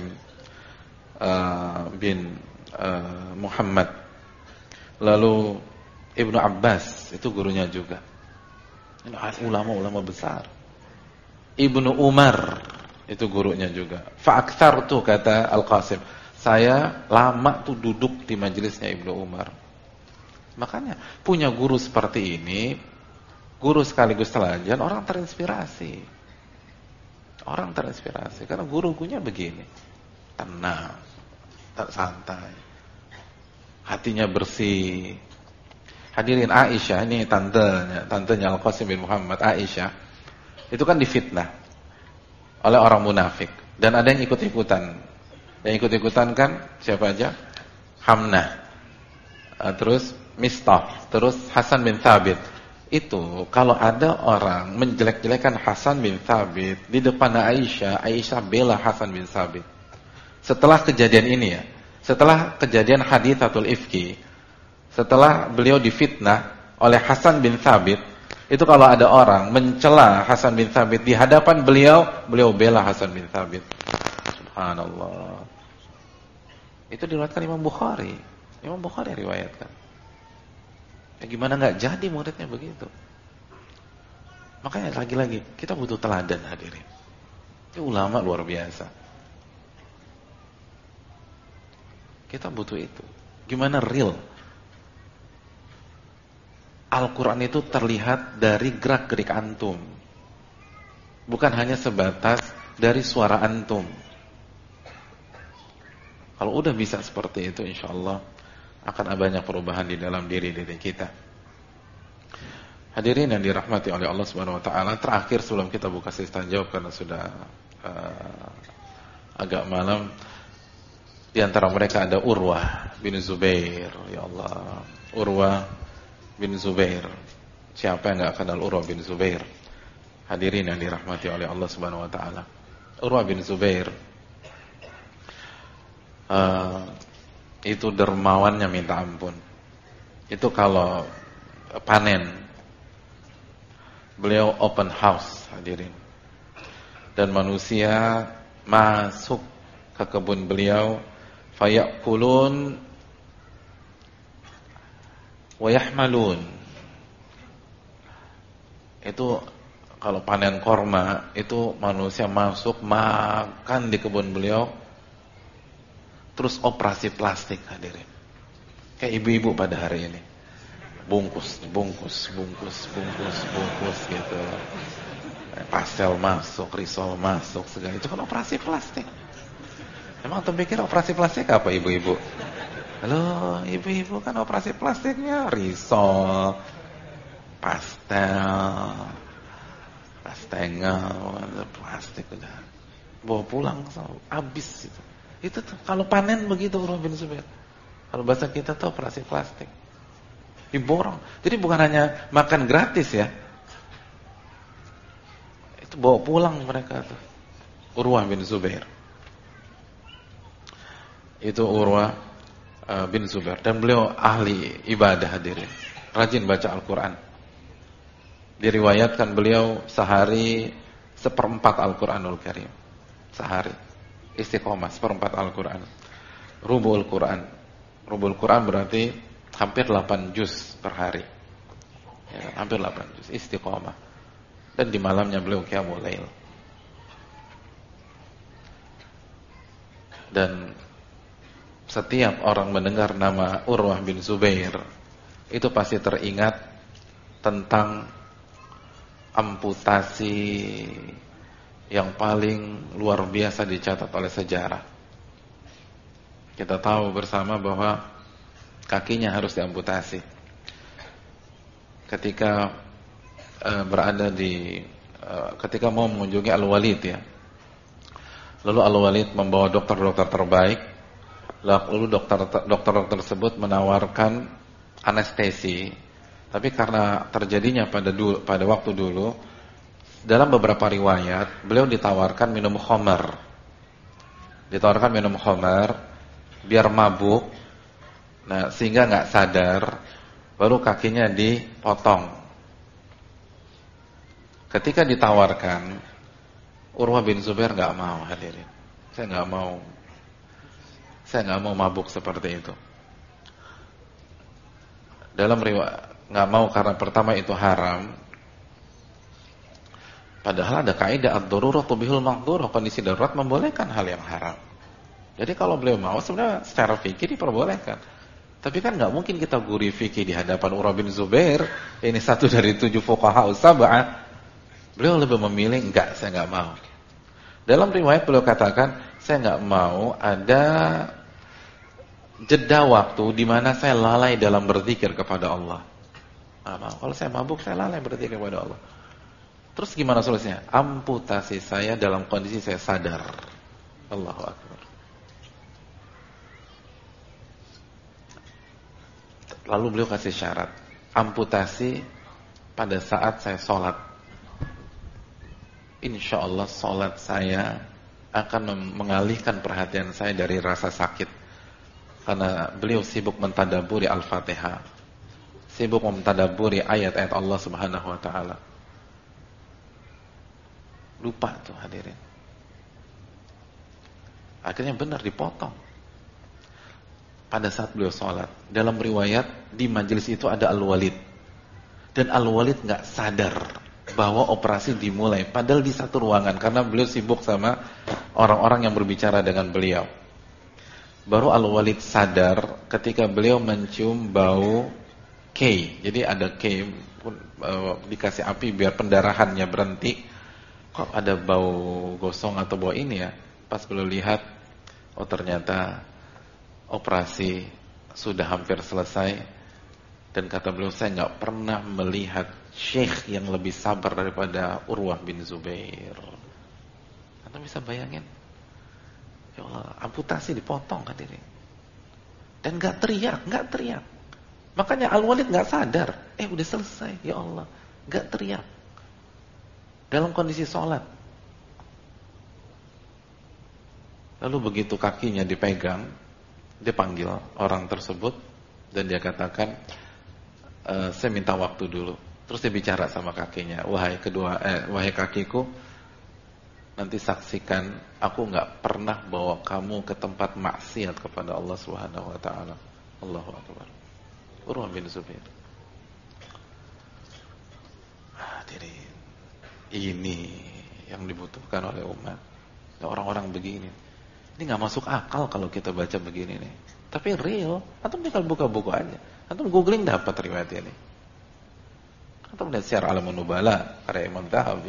bin Muhammad. Lalu Ibnu Abbas itu gurunya juga. Ini ulama-ulama besar. Ibnu Umar itu gurunya juga. Fa'aktsar tuh kata Al-Qasim. Saya lama tuh duduk di majelisnya Ibnu Umar. Makanya punya guru seperti ini, guru sekaligus teladan, orang terinspirasi. Orang terinspirasi karena gurunya begini. Tenang, santai. Hatinya bersih. Hadirin, Aisyah ini tantenya Al-Qasim bin Muhammad, Aisyah. Itu kan difitnah oleh orang munafik dan ada yang ikut-ikutan. Yang ikut-ikutan kan siapa aja? Hamnah. Terus Mistah, terus Hasan bin Thabit. Itu kalau ada orang menjelek-jelekan Hasan bin Thabit di depan Aisyah, Aisyah bela Hasan bin Thabit. Setelah kejadian ini ya, setelah kejadian haditsatul ifki, setelah beliau difitnah oleh Hasan bin Thabit, itu kalau ada orang mencela Hasan bin Thabit di hadapan beliau, beliau bela Hasan bin Thabit. Subhanallah. Itu diriwayatkan Imam Bukhari. Imam Bukhari riwayatkan. Ya gimana nggak jadi muridnya begitu? Makanya lagi-lagi kita butuh teladan, hadirin. Itu ulama luar biasa. Kita butuh itu. Gimana real? Al-Quran itu terlihat dari gerak-gerik antum. Bukan hanya sebatas dari suara antum. Kalau udah bisa seperti itu, insya Allah akan ada banyak perubahan di dalam diri kita. Hadirin yang dirahmati oleh Allah Subhanahu Wa Taala. Terakhir sebelum kita buka sesi tanya jawab karena sudah agak malam. Di antara mereka ada Urwah bin Zubair. Ya Allah, Urwah bin Zubair. Siapa yang nggak kenal Urwah bin Zubair? Hadirin yang dirahmati oleh Allah Subhanahu Wa Taala. Urwah bin Zubair itu dermawannya minta ampun. Itu kalau panen, beliau open house, hadirin. Dan manusia masuk ke kebun beliau, fayakulun wa yahmalun. Itu kalau panen korma, itu manusia masuk makan di kebun beliau, terus operasi plastik, hadirin. Kayak ibu-ibu pada hari ini. Bungkus gitu. Pastel masuk, risol masuk, segala itu kan operasi plastik. Emang tuh pikir operasi plastik apa ibu-ibu? Halo, ibu-ibu kan operasi plastiknya risol, pastel, plastik udah. Bawa pulang habis itu. Itu tuh, kalau panen begitu Urwah bin Zubair. Kalau bahasa kita tuh operasi plastik. Diborong. Jadi bukan hanya makan gratis ya. Itu bawa pulang mereka tuh. Urwah bin Zubair. Itu Urwah bin Zubair. Dan beliau ahli ibadah, hadirin. Rajin baca Al-Quran. Diriwayatkan beliau sehari 1/4 Al-Quranul Karim. Sehari. Istiqomah 1/4 Al-Quran. Rubul Quran. Rubul Quran berarti hampir 8 juz per hari. Ya, hampir 8 juz. Istiqomah. Dan di malamnya beliau qiyamul lail. Dan setiap orang mendengar nama Urwah bin Zubair, itu pasti teringat tentang amputasi yang paling luar biasa dicatat oleh sejarah. Kita tahu bersama bahwa kakinya harus diamputasi ketika berada di ketika mau mengunjungi Al-Walid ya. Lalu Al-Walid membawa dokter-dokter terbaik. Lalu dokter-dokter tersebut menawarkan anestesi. Tapi karena terjadinya pada waktu dulu, dalam beberapa riwayat beliau ditawarkan minum khamar. Ditawarkan minum khamar biar mabuk. Nah, sehingga enggak sadar, baru kakinya dipotong. Ketika ditawarkan, Urwah bin Zubair enggak mau, hadirin. Saya enggak mau mabuk seperti itu. Dalam riwayat enggak mau karena pertama itu haram. Padahal ada kaidah ad-darurah tubihul maqdurah, kondisi darurat membolehkan hal yang haram. Jadi kalau beliau mau sebenarnya secara fikih diperbolehkan. Tapi kan enggak mungkin kita gurih fikih di hadapan Urwah bin Zubair, ini satu dari 7 fuqaha sab'ah. Beliau lebih memilih enggak, saya enggak mau. Dalam riwayat beliau katakan, saya enggak mau ada jeda waktu di mana saya lalai dalam berzikir kepada Allah. Kalau saya mabuk, saya lalai berzikir kepada Allah. Terus gimana solusinya? Amputasi saya dalam kondisi saya sadar. Allahu Akbar. Lalu beliau kasih syarat, amputasi pada saat saya sholat. Insya Allah sholat saya akan mengalihkan perhatian saya dari rasa sakit Karena beliau sibuk mentadaburi Al-Fatihah, sibuk mentadaburi ayat-ayat Allah Subhanahu wa taala. Lupa tuh hadirin. Akhirnya benar dipotong. Pada saat beliau sholat, dalam riwayat di majelis itu ada Al-Walid. Dan Al-Walid gak sadar bahwa operasi dimulai, padahal di satu ruangan, karena beliau sibuk sama orang-orang yang berbicara dengan beliau. Baru Al-Walid sadar ketika beliau mencium bau key. Jadi ada key, dikasih api biar pendarahannya berhenti. Kok ada bau gosong atau bau ini ya? Pas beliau lihat, oh ternyata operasi sudah hampir selesai. Dan kata beliau, saya nggak pernah melihat syekh yang lebih sabar daripada Urwah bin Zubair. Anda bisa bayangin? Ya Allah, amputasi dipotong hadirin. Dan nggak teriak. Makanya Al-Walid nggak sadar. Udah selesai, ya Allah, nggak teriak. Dalam kondisi sholat. Lalu begitu kakinya dipegang, dia panggil orang tersebut dan dia katakan, saya minta waktu dulu. Terus dia bicara sama kakinya, wahai kakiku, nanti saksikan aku nggak pernah bawa kamu ke tempat maksiat kepada Allah Subhanahu wa taala. Allahu akbar. Urwah bin Zubair. Hadirin, ini yang dibutuhkan oleh umat. Ya, orang-orang begini. Ini nggak masuk akal kalau kita baca begini nih. Tapi real. Antum tinggal buka buku aja. Antum googling dapat riwayat ini. Antum lihat Syiar Alamun Nubala karya Imam Zahabi.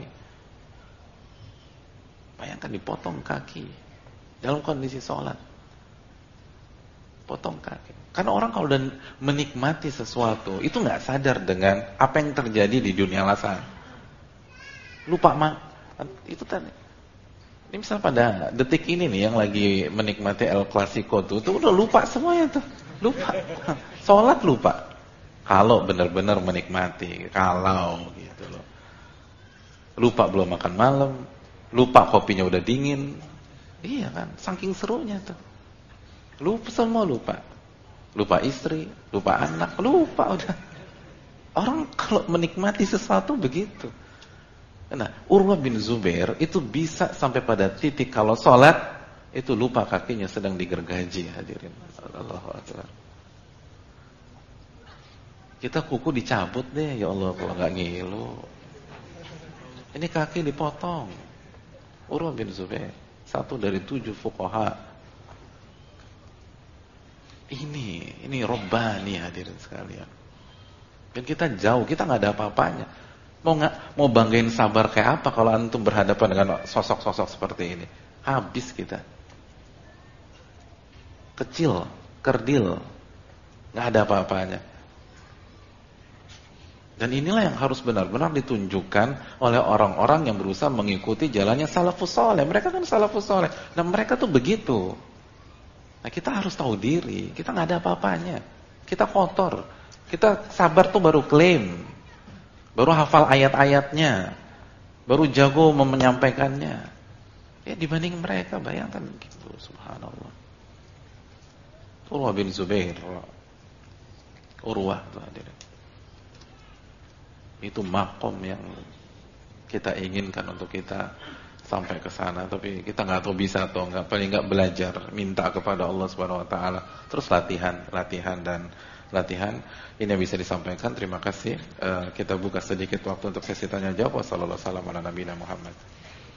Bayangkan dipotong kaki dalam kondisi sholat. Potong kaki. Karena orang kalau dan menikmati sesuatu itu nggak sadar dengan apa yang terjadi di dunia lasan. Lupa itu tadi. Ini misalnya pada detik ini nih yang lagi menikmati El Clasico tuh udah lupa semuanya tuh. Lupa. Sholat lupa. Kalau benar-benar menikmati, kalau gitu loh. Lupa belum makan malam, lupa kopinya udah dingin. Iya kan, saking serunya tuh. Lupa semua lupa. Lupa istri, lupa anak, lupa udah. Orang kalau menikmati sesuatu begitu. Nah, Urwah bin Zubair itu bisa sampai pada titik kalau sholat itu lupa kakinya sedang digergaji, hadirin. Allahu akbar. Kita kuku dicabut deh, ya Allah, kalau nggak ngilu. Ini kaki dipotong. Urwah bin Zubair, satu dari 7 fuqaha. Ini Rabbani, hadirin sekalian. Dan kita jauh, kita nggak ada apa-apanya. Mau banggain sabar kayak apa kalau antum berhadapan dengan sosok-sosok seperti ini? Habis kita. Kecil, kerdil, nggak ada apa-apanya. Dan inilah yang harus benar-benar ditunjukkan oleh orang-orang yang berusaha mengikuti jalannya salafus saleh. Mereka kan salafus saleh. Dan mereka tuh begitu. Nah, kita harus tahu diri. Kita nggak ada apa-apanya. Kita kotor. Kita sabar tuh baru klaim. Baru hafal ayat-ayatnya. Baru jago menyampaikannya. Ya dibanding mereka, bayangkan gitu. Subhanallah. Urwah bin Zubair. Urwah tuh hadirin. Itu makom yang kita inginkan untuk kita sampai ke sana, tapi kita nggak tahu bisa atau nggak, paling nggak belajar, minta kepada Allah Subhanahu Wa Taala, terus latihan dan latihan. Ini yang bisa disampaikan. Terima kasih. Kita buka sedikit waktu untuk sesi tanya jawab. Wassalamualaikum warahmatullahi wabarakatuh.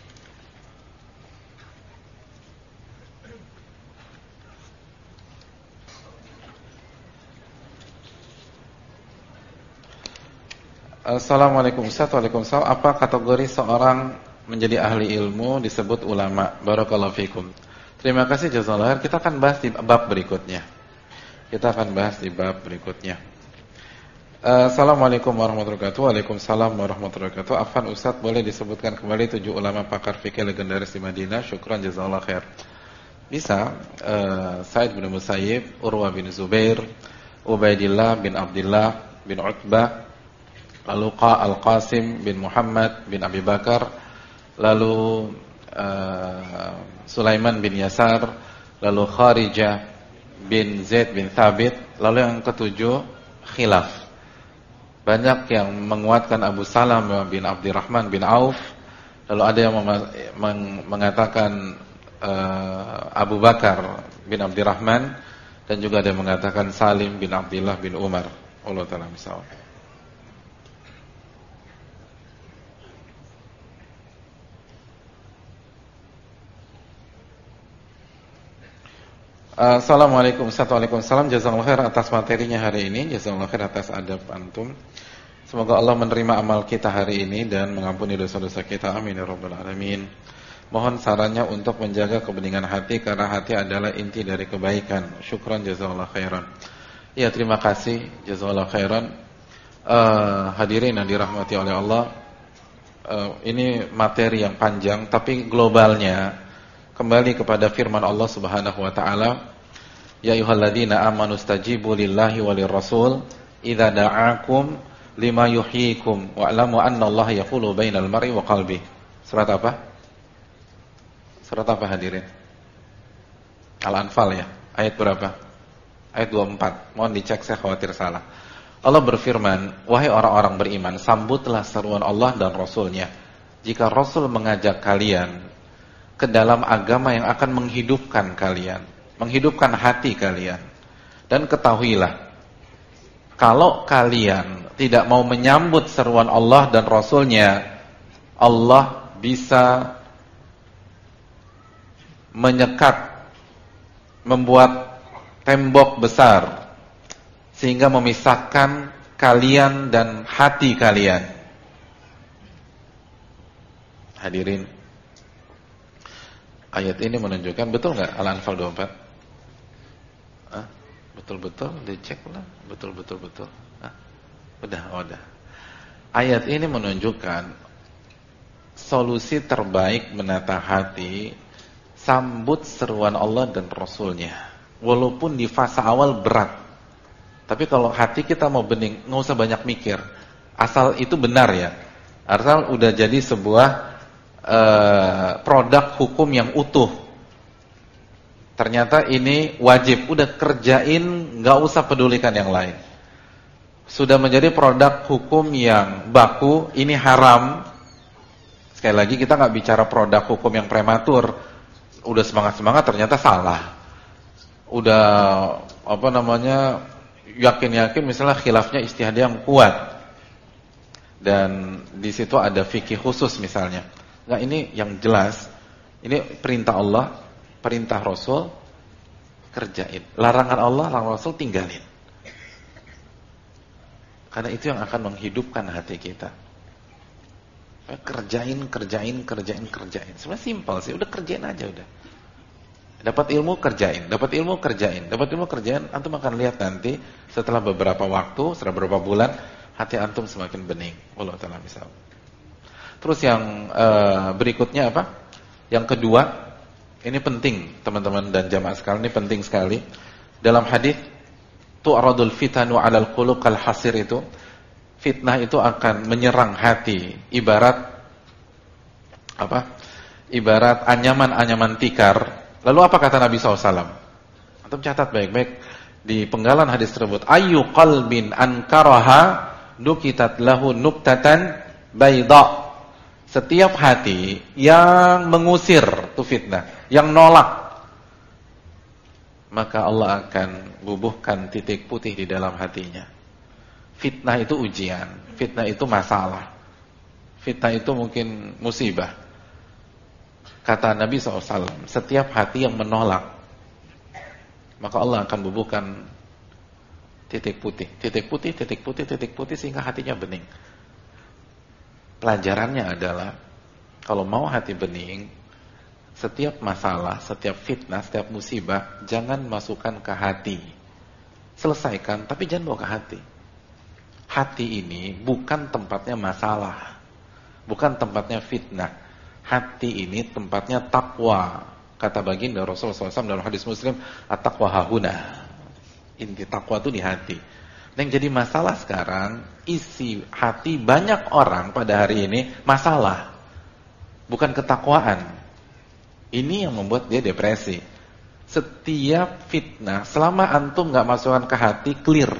Assalamualaikum Ustaz. Waalaikumsalam. Apa kategori seorang menjadi ahli ilmu disebut ulama? Barakallahu fikum. Terima kasih jazakallahu. Kita akan bahas di bab berikutnya. Assalamualaikum warahmatullahi wabarakatuh. Waalaikumsalam warahmatullahi wabarakatuh. Afwan Ustaz, boleh disebutkan kembali 7 ulama pakar fikih legendaris di Madinah? Syukran jazakallahu khair. Bisa. Sa'id bin Musayyib, Urwah bin Zubair, Ubaidillah bin Abdullah bin Utbah, lalu Al-Qasim bin Muhammad bin Abi Bakar, lalu Sulaiman bin Yasar, lalu Kharijah bin Zaid bin Thabit. Lalu yang ketujuh khilaf. Banyak yang menguatkan Abu Salamah bin Abdurrahman bin Auf. Lalu ada yang mengatakan Abu Bakar bin Abdurrahman, dan juga ada yang mengatakan Salim bin Abdullah bin Umar. Allah Ta'ala misal. Assalamualaikum warahmatullahi. Jazakallahu khair atas materinya hari ini. Jazakallahu khair atas adab antum. Semoga Allah menerima amal kita hari ini dan mengampuni dosa-dosa kita. Amin ya rabbal alamin. Mohon sarannya untuk menjaga kebeningan hati, karena hati adalah inti dari kebaikan. Syukran jazakallahu khairan. Ya, terima kasih jazakallahu khairan. Hadirin yang dirahmati oleh Allah, ini materi yang panjang tapi globalnya kembali kepada firman Allah Subhanahu wa taala, ya ayyuhalladzina amanu stajibu lillahi walir rasul idza da'akum lima yuhyikum wa'lamu annallaha yaqulu bainal mar'i wa qalbi. Surat apa? Surat apa hadirin? Al-Anfal ya. Ayat berapa? Ayat 24. Mohon dicek, saya khawatir salah. Allah berfirman, wahai orang-orang beriman, sambutlah seruan Allah dan Rasulnya. Jika Rasul mengajak kalian ke dalam agama yang akan menghidupkan kalian, menghidupkan hati kalian. Dan ketahuilah, kalau kalian tidak mau menyambut seruan Allah dan Rasulnya, Allah bisa menyekat, membuat tembok besar sehingga memisahkan kalian dan hati kalian. Hadirin, ayat ini menunjukkan, betul nggak Al-Anfal 24? Betul-betul dicek lah, betul-betul. Udah. Ayat ini menunjukkan solusi terbaik menata hati, sambut seruan Allah dan Rasulnya. Walaupun di fase awal berat, tapi kalau hati kita mau bening, nggak usah banyak mikir. Asal itu benar ya, asal udah jadi sebuah produk hukum yang utuh. Ternyata ini wajib, udah kerjain, nggak usah pedulikan yang lain. Sudah menjadi produk hukum yang baku, ini haram. Sekali lagi, kita nggak bicara produk hukum yang prematur. Udah semangat ternyata salah. Udah yakin misalnya khilafnya ijtihad yang kuat, dan di situ ada fikih khusus misalnya. Nggak, ini yang jelas, ini perintah Allah, perintah Rasul, kerjain. Larangan Allah, larangan Rasul, tinggalin. Karena itu yang akan menghidupkan hati kita. Kerjain. Sebenarnya simpel sih, udah kerjain aja udah. Dapat ilmu kerjain. Antum akan lihat nanti setelah beberapa waktu, setelah beberapa bulan, hati antum semakin bening. Wallahu ta'ala misal. Terus yang berikutnya apa? Yang kedua, ini penting teman-teman dan jamaah sekalian, ini penting sekali. Dalam hadis tu'radul fitanu 'alal qulub kal hasir, itu fitnah itu akan menyerang hati ibarat apa? Ibarat anyaman tikar. Lalu apa kata Nabi SAW? Antum catat baik-baik di penggalan hadis tersebut. Ayyu qalbin ankaraha nukitat lahu nuktatan bayda. Setiap hati yang mengusir itu fitnah, yang nolak, maka Allah akan bubuhkan titik putih di dalam hatinya. Fitnah itu ujian, fitnah itu masalah, fitnah itu mungkin musibah. Kata Nabi SAW, setiap hati yang menolak, maka Allah akan bubuhkan titik putih sehingga hatinya bening. Pelajarannya adalah, kalau mau hati bening, setiap masalah, setiap fitnah, setiap musibah, jangan masukkan ke hati. Selesaikan, tapi jangan bawa ke hati. Hati ini bukan tempatnya masalah, bukan tempatnya fitnah. Hati ini tempatnya takwa. Kata baginda Rasulullah SAW dalam hadis Muslim, at-taqwa hahuna. Inti takwa itu di hati. Yang jadi masalah sekarang, isi hati banyak orang pada hari ini masalah, bukan ketakwaan. Ini yang membuat dia depresi. Setiap fitnah, selama antum nggak masukkan ke hati, clear.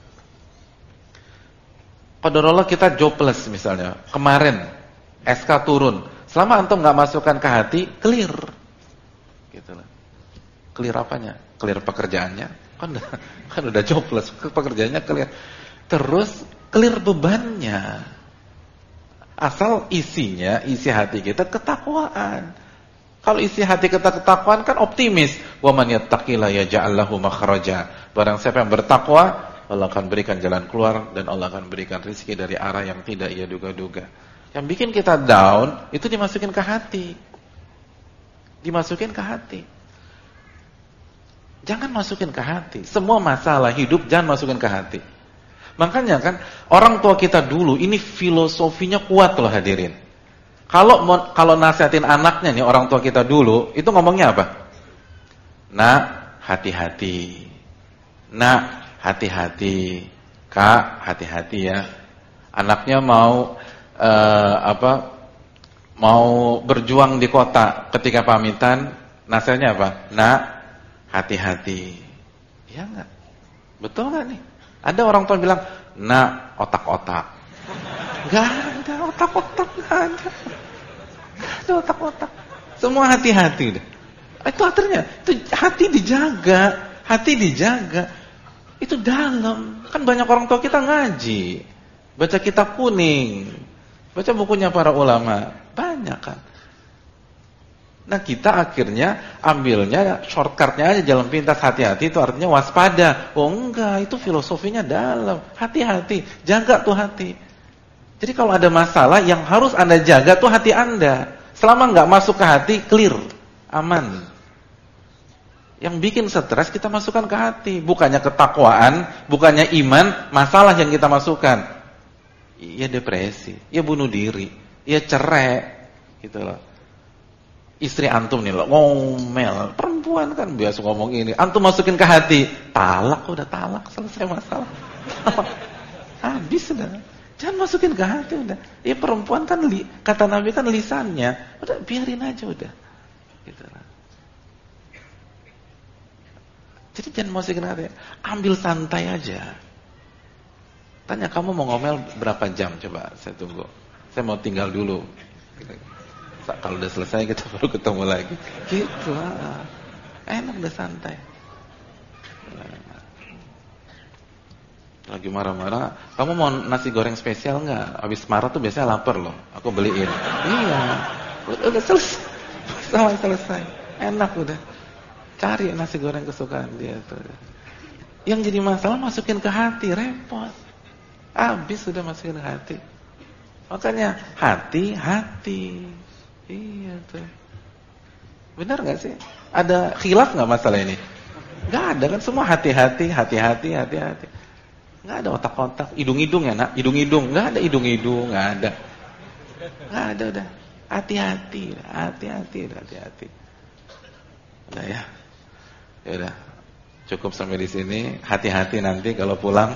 Qadarullah kita jobless misalnya, kemarin SK turun, selama antum nggak masukkan ke hati, clear. Gitu lah. Clear apanya? Clear pekerjaannya. Kan udah jobless, pekerjaannya clear. Terus clear bebannya. Asal isinya, isi hati kita ketakwaan. Kalau isi hati kita ketakwaan kan optimis. Wa man yattaqilla yaj'al lahu makhraja. Barang siapa yang bertakwa, Allah akan berikan jalan keluar dan Allah akan berikan rezeki dari arah yang tidak ia duga-duga. Yang bikin kita down itu dimasukin ke hati. Dimasukin ke hati. Jangan masukin ke hati. Semua masalah hidup jangan masukin ke hati. Makanya kan orang tua kita dulu ini filosofinya kuat loh hadirin. Kalau nasihatin anaknya nih orang tua kita dulu itu ngomongnya apa? Nak, hati-hati. Nak, hati-hati. Kak, hati-hati ya. Anaknya mau mau berjuang di kota, ketika pamitan nasihatnya apa? Nak, hati-hati. Ya enggak? Betul enggak nih? Ada orang tua bilang, "Nak, otak-otak." Enggak ada otak-otak, enggak ada. Enggak ada otak-otak. Semua hati-hati deh. Itu artinya, itu hati dijaga, hati dijaga. Itu dalam. Kan banyak orang tua kita ngaji, baca kitab kuning, baca bukunya para ulama, banyak kan. Nah kita akhirnya ambilnya shortcutnya aja, jalan pintas, hati-hati itu artinya waspada. Oh enggak, itu filosofinya dalam. Hati-hati, jaga tuh hati. Jadi kalau ada masalah yang harus Anda jaga tuh hati Anda. Selama enggak masuk ke hati, clear, aman. Yang bikin stres kita masukkan ke hati, bukannya ketakwaan, bukannya iman, masalah yang kita masukkan. Ya depresi, ya bunuh diri, ya cerai, gitu loh. Istri antum nih loh, ngomel, perempuan kan biasa ngomong ini, antum masukin ke hati, talak, udah talak, selesai masalah. Habis sudah. Jangan masukin ke hati udah. Ya perempuan kan kata Nabi kan lisannya, udah biarin aja udah. Gitu loh. Jadi jangan masukin ke hati, ambil santai aja. Tanya kamu mau ngomel berapa jam, coba saya tunggu. Saya mau tinggal dulu. Kalau udah selesai kita baru ketemu lagi. Gitu lah. Enak udah santai. Lagi marah-marah, kamu mau nasi goreng spesial enggak? Habis marah tuh biasanya lapar loh. Aku beliin. Iya. Udah selesai. Selesai. Enak udah. Cari nasi goreng kesukaan dia tuh. Yang jadi masalah masukin ke hati, repot. Habis sudah masukin ke hati. Makanya hati-hati. Iya tuh. Benar gak sih? Ada khilaf gak masalah ini? Gak ada kan, semua hati-hati, hati-hati, hati-hati. Gak ada otak-otak, hidung-hidung ya nak, hidung-hidung. Gak ada hidung-hidung, gak ada. Gak ada udah. Hati-hati, hati-hati, hati-hati. Udah ya. Ya udah. Cukup sampai di sini. Hati-hati nanti kalau pulang.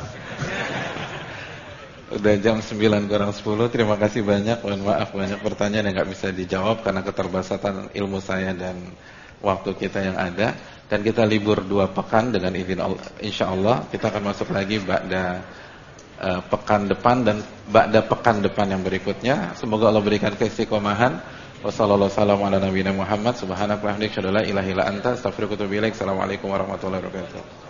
Udah jam 9:10. Terima kasih banyak. Mohon maaf banyak pertanyaan yang nggak bisa dijawab karena keterbatasan ilmu saya dan waktu kita yang ada. Dan kita libur 2 pekan dengan izin Allah. Insyaallah kita akan masuk lagi ba'da pekan depan dan ba'da pekan depan yang berikutnya. Semoga Allah berikan keistiqomahan. Wassalamualaikum warahmatullahi wabarakatuh. Assalamualaikum warahmatullahi wabarakatuh.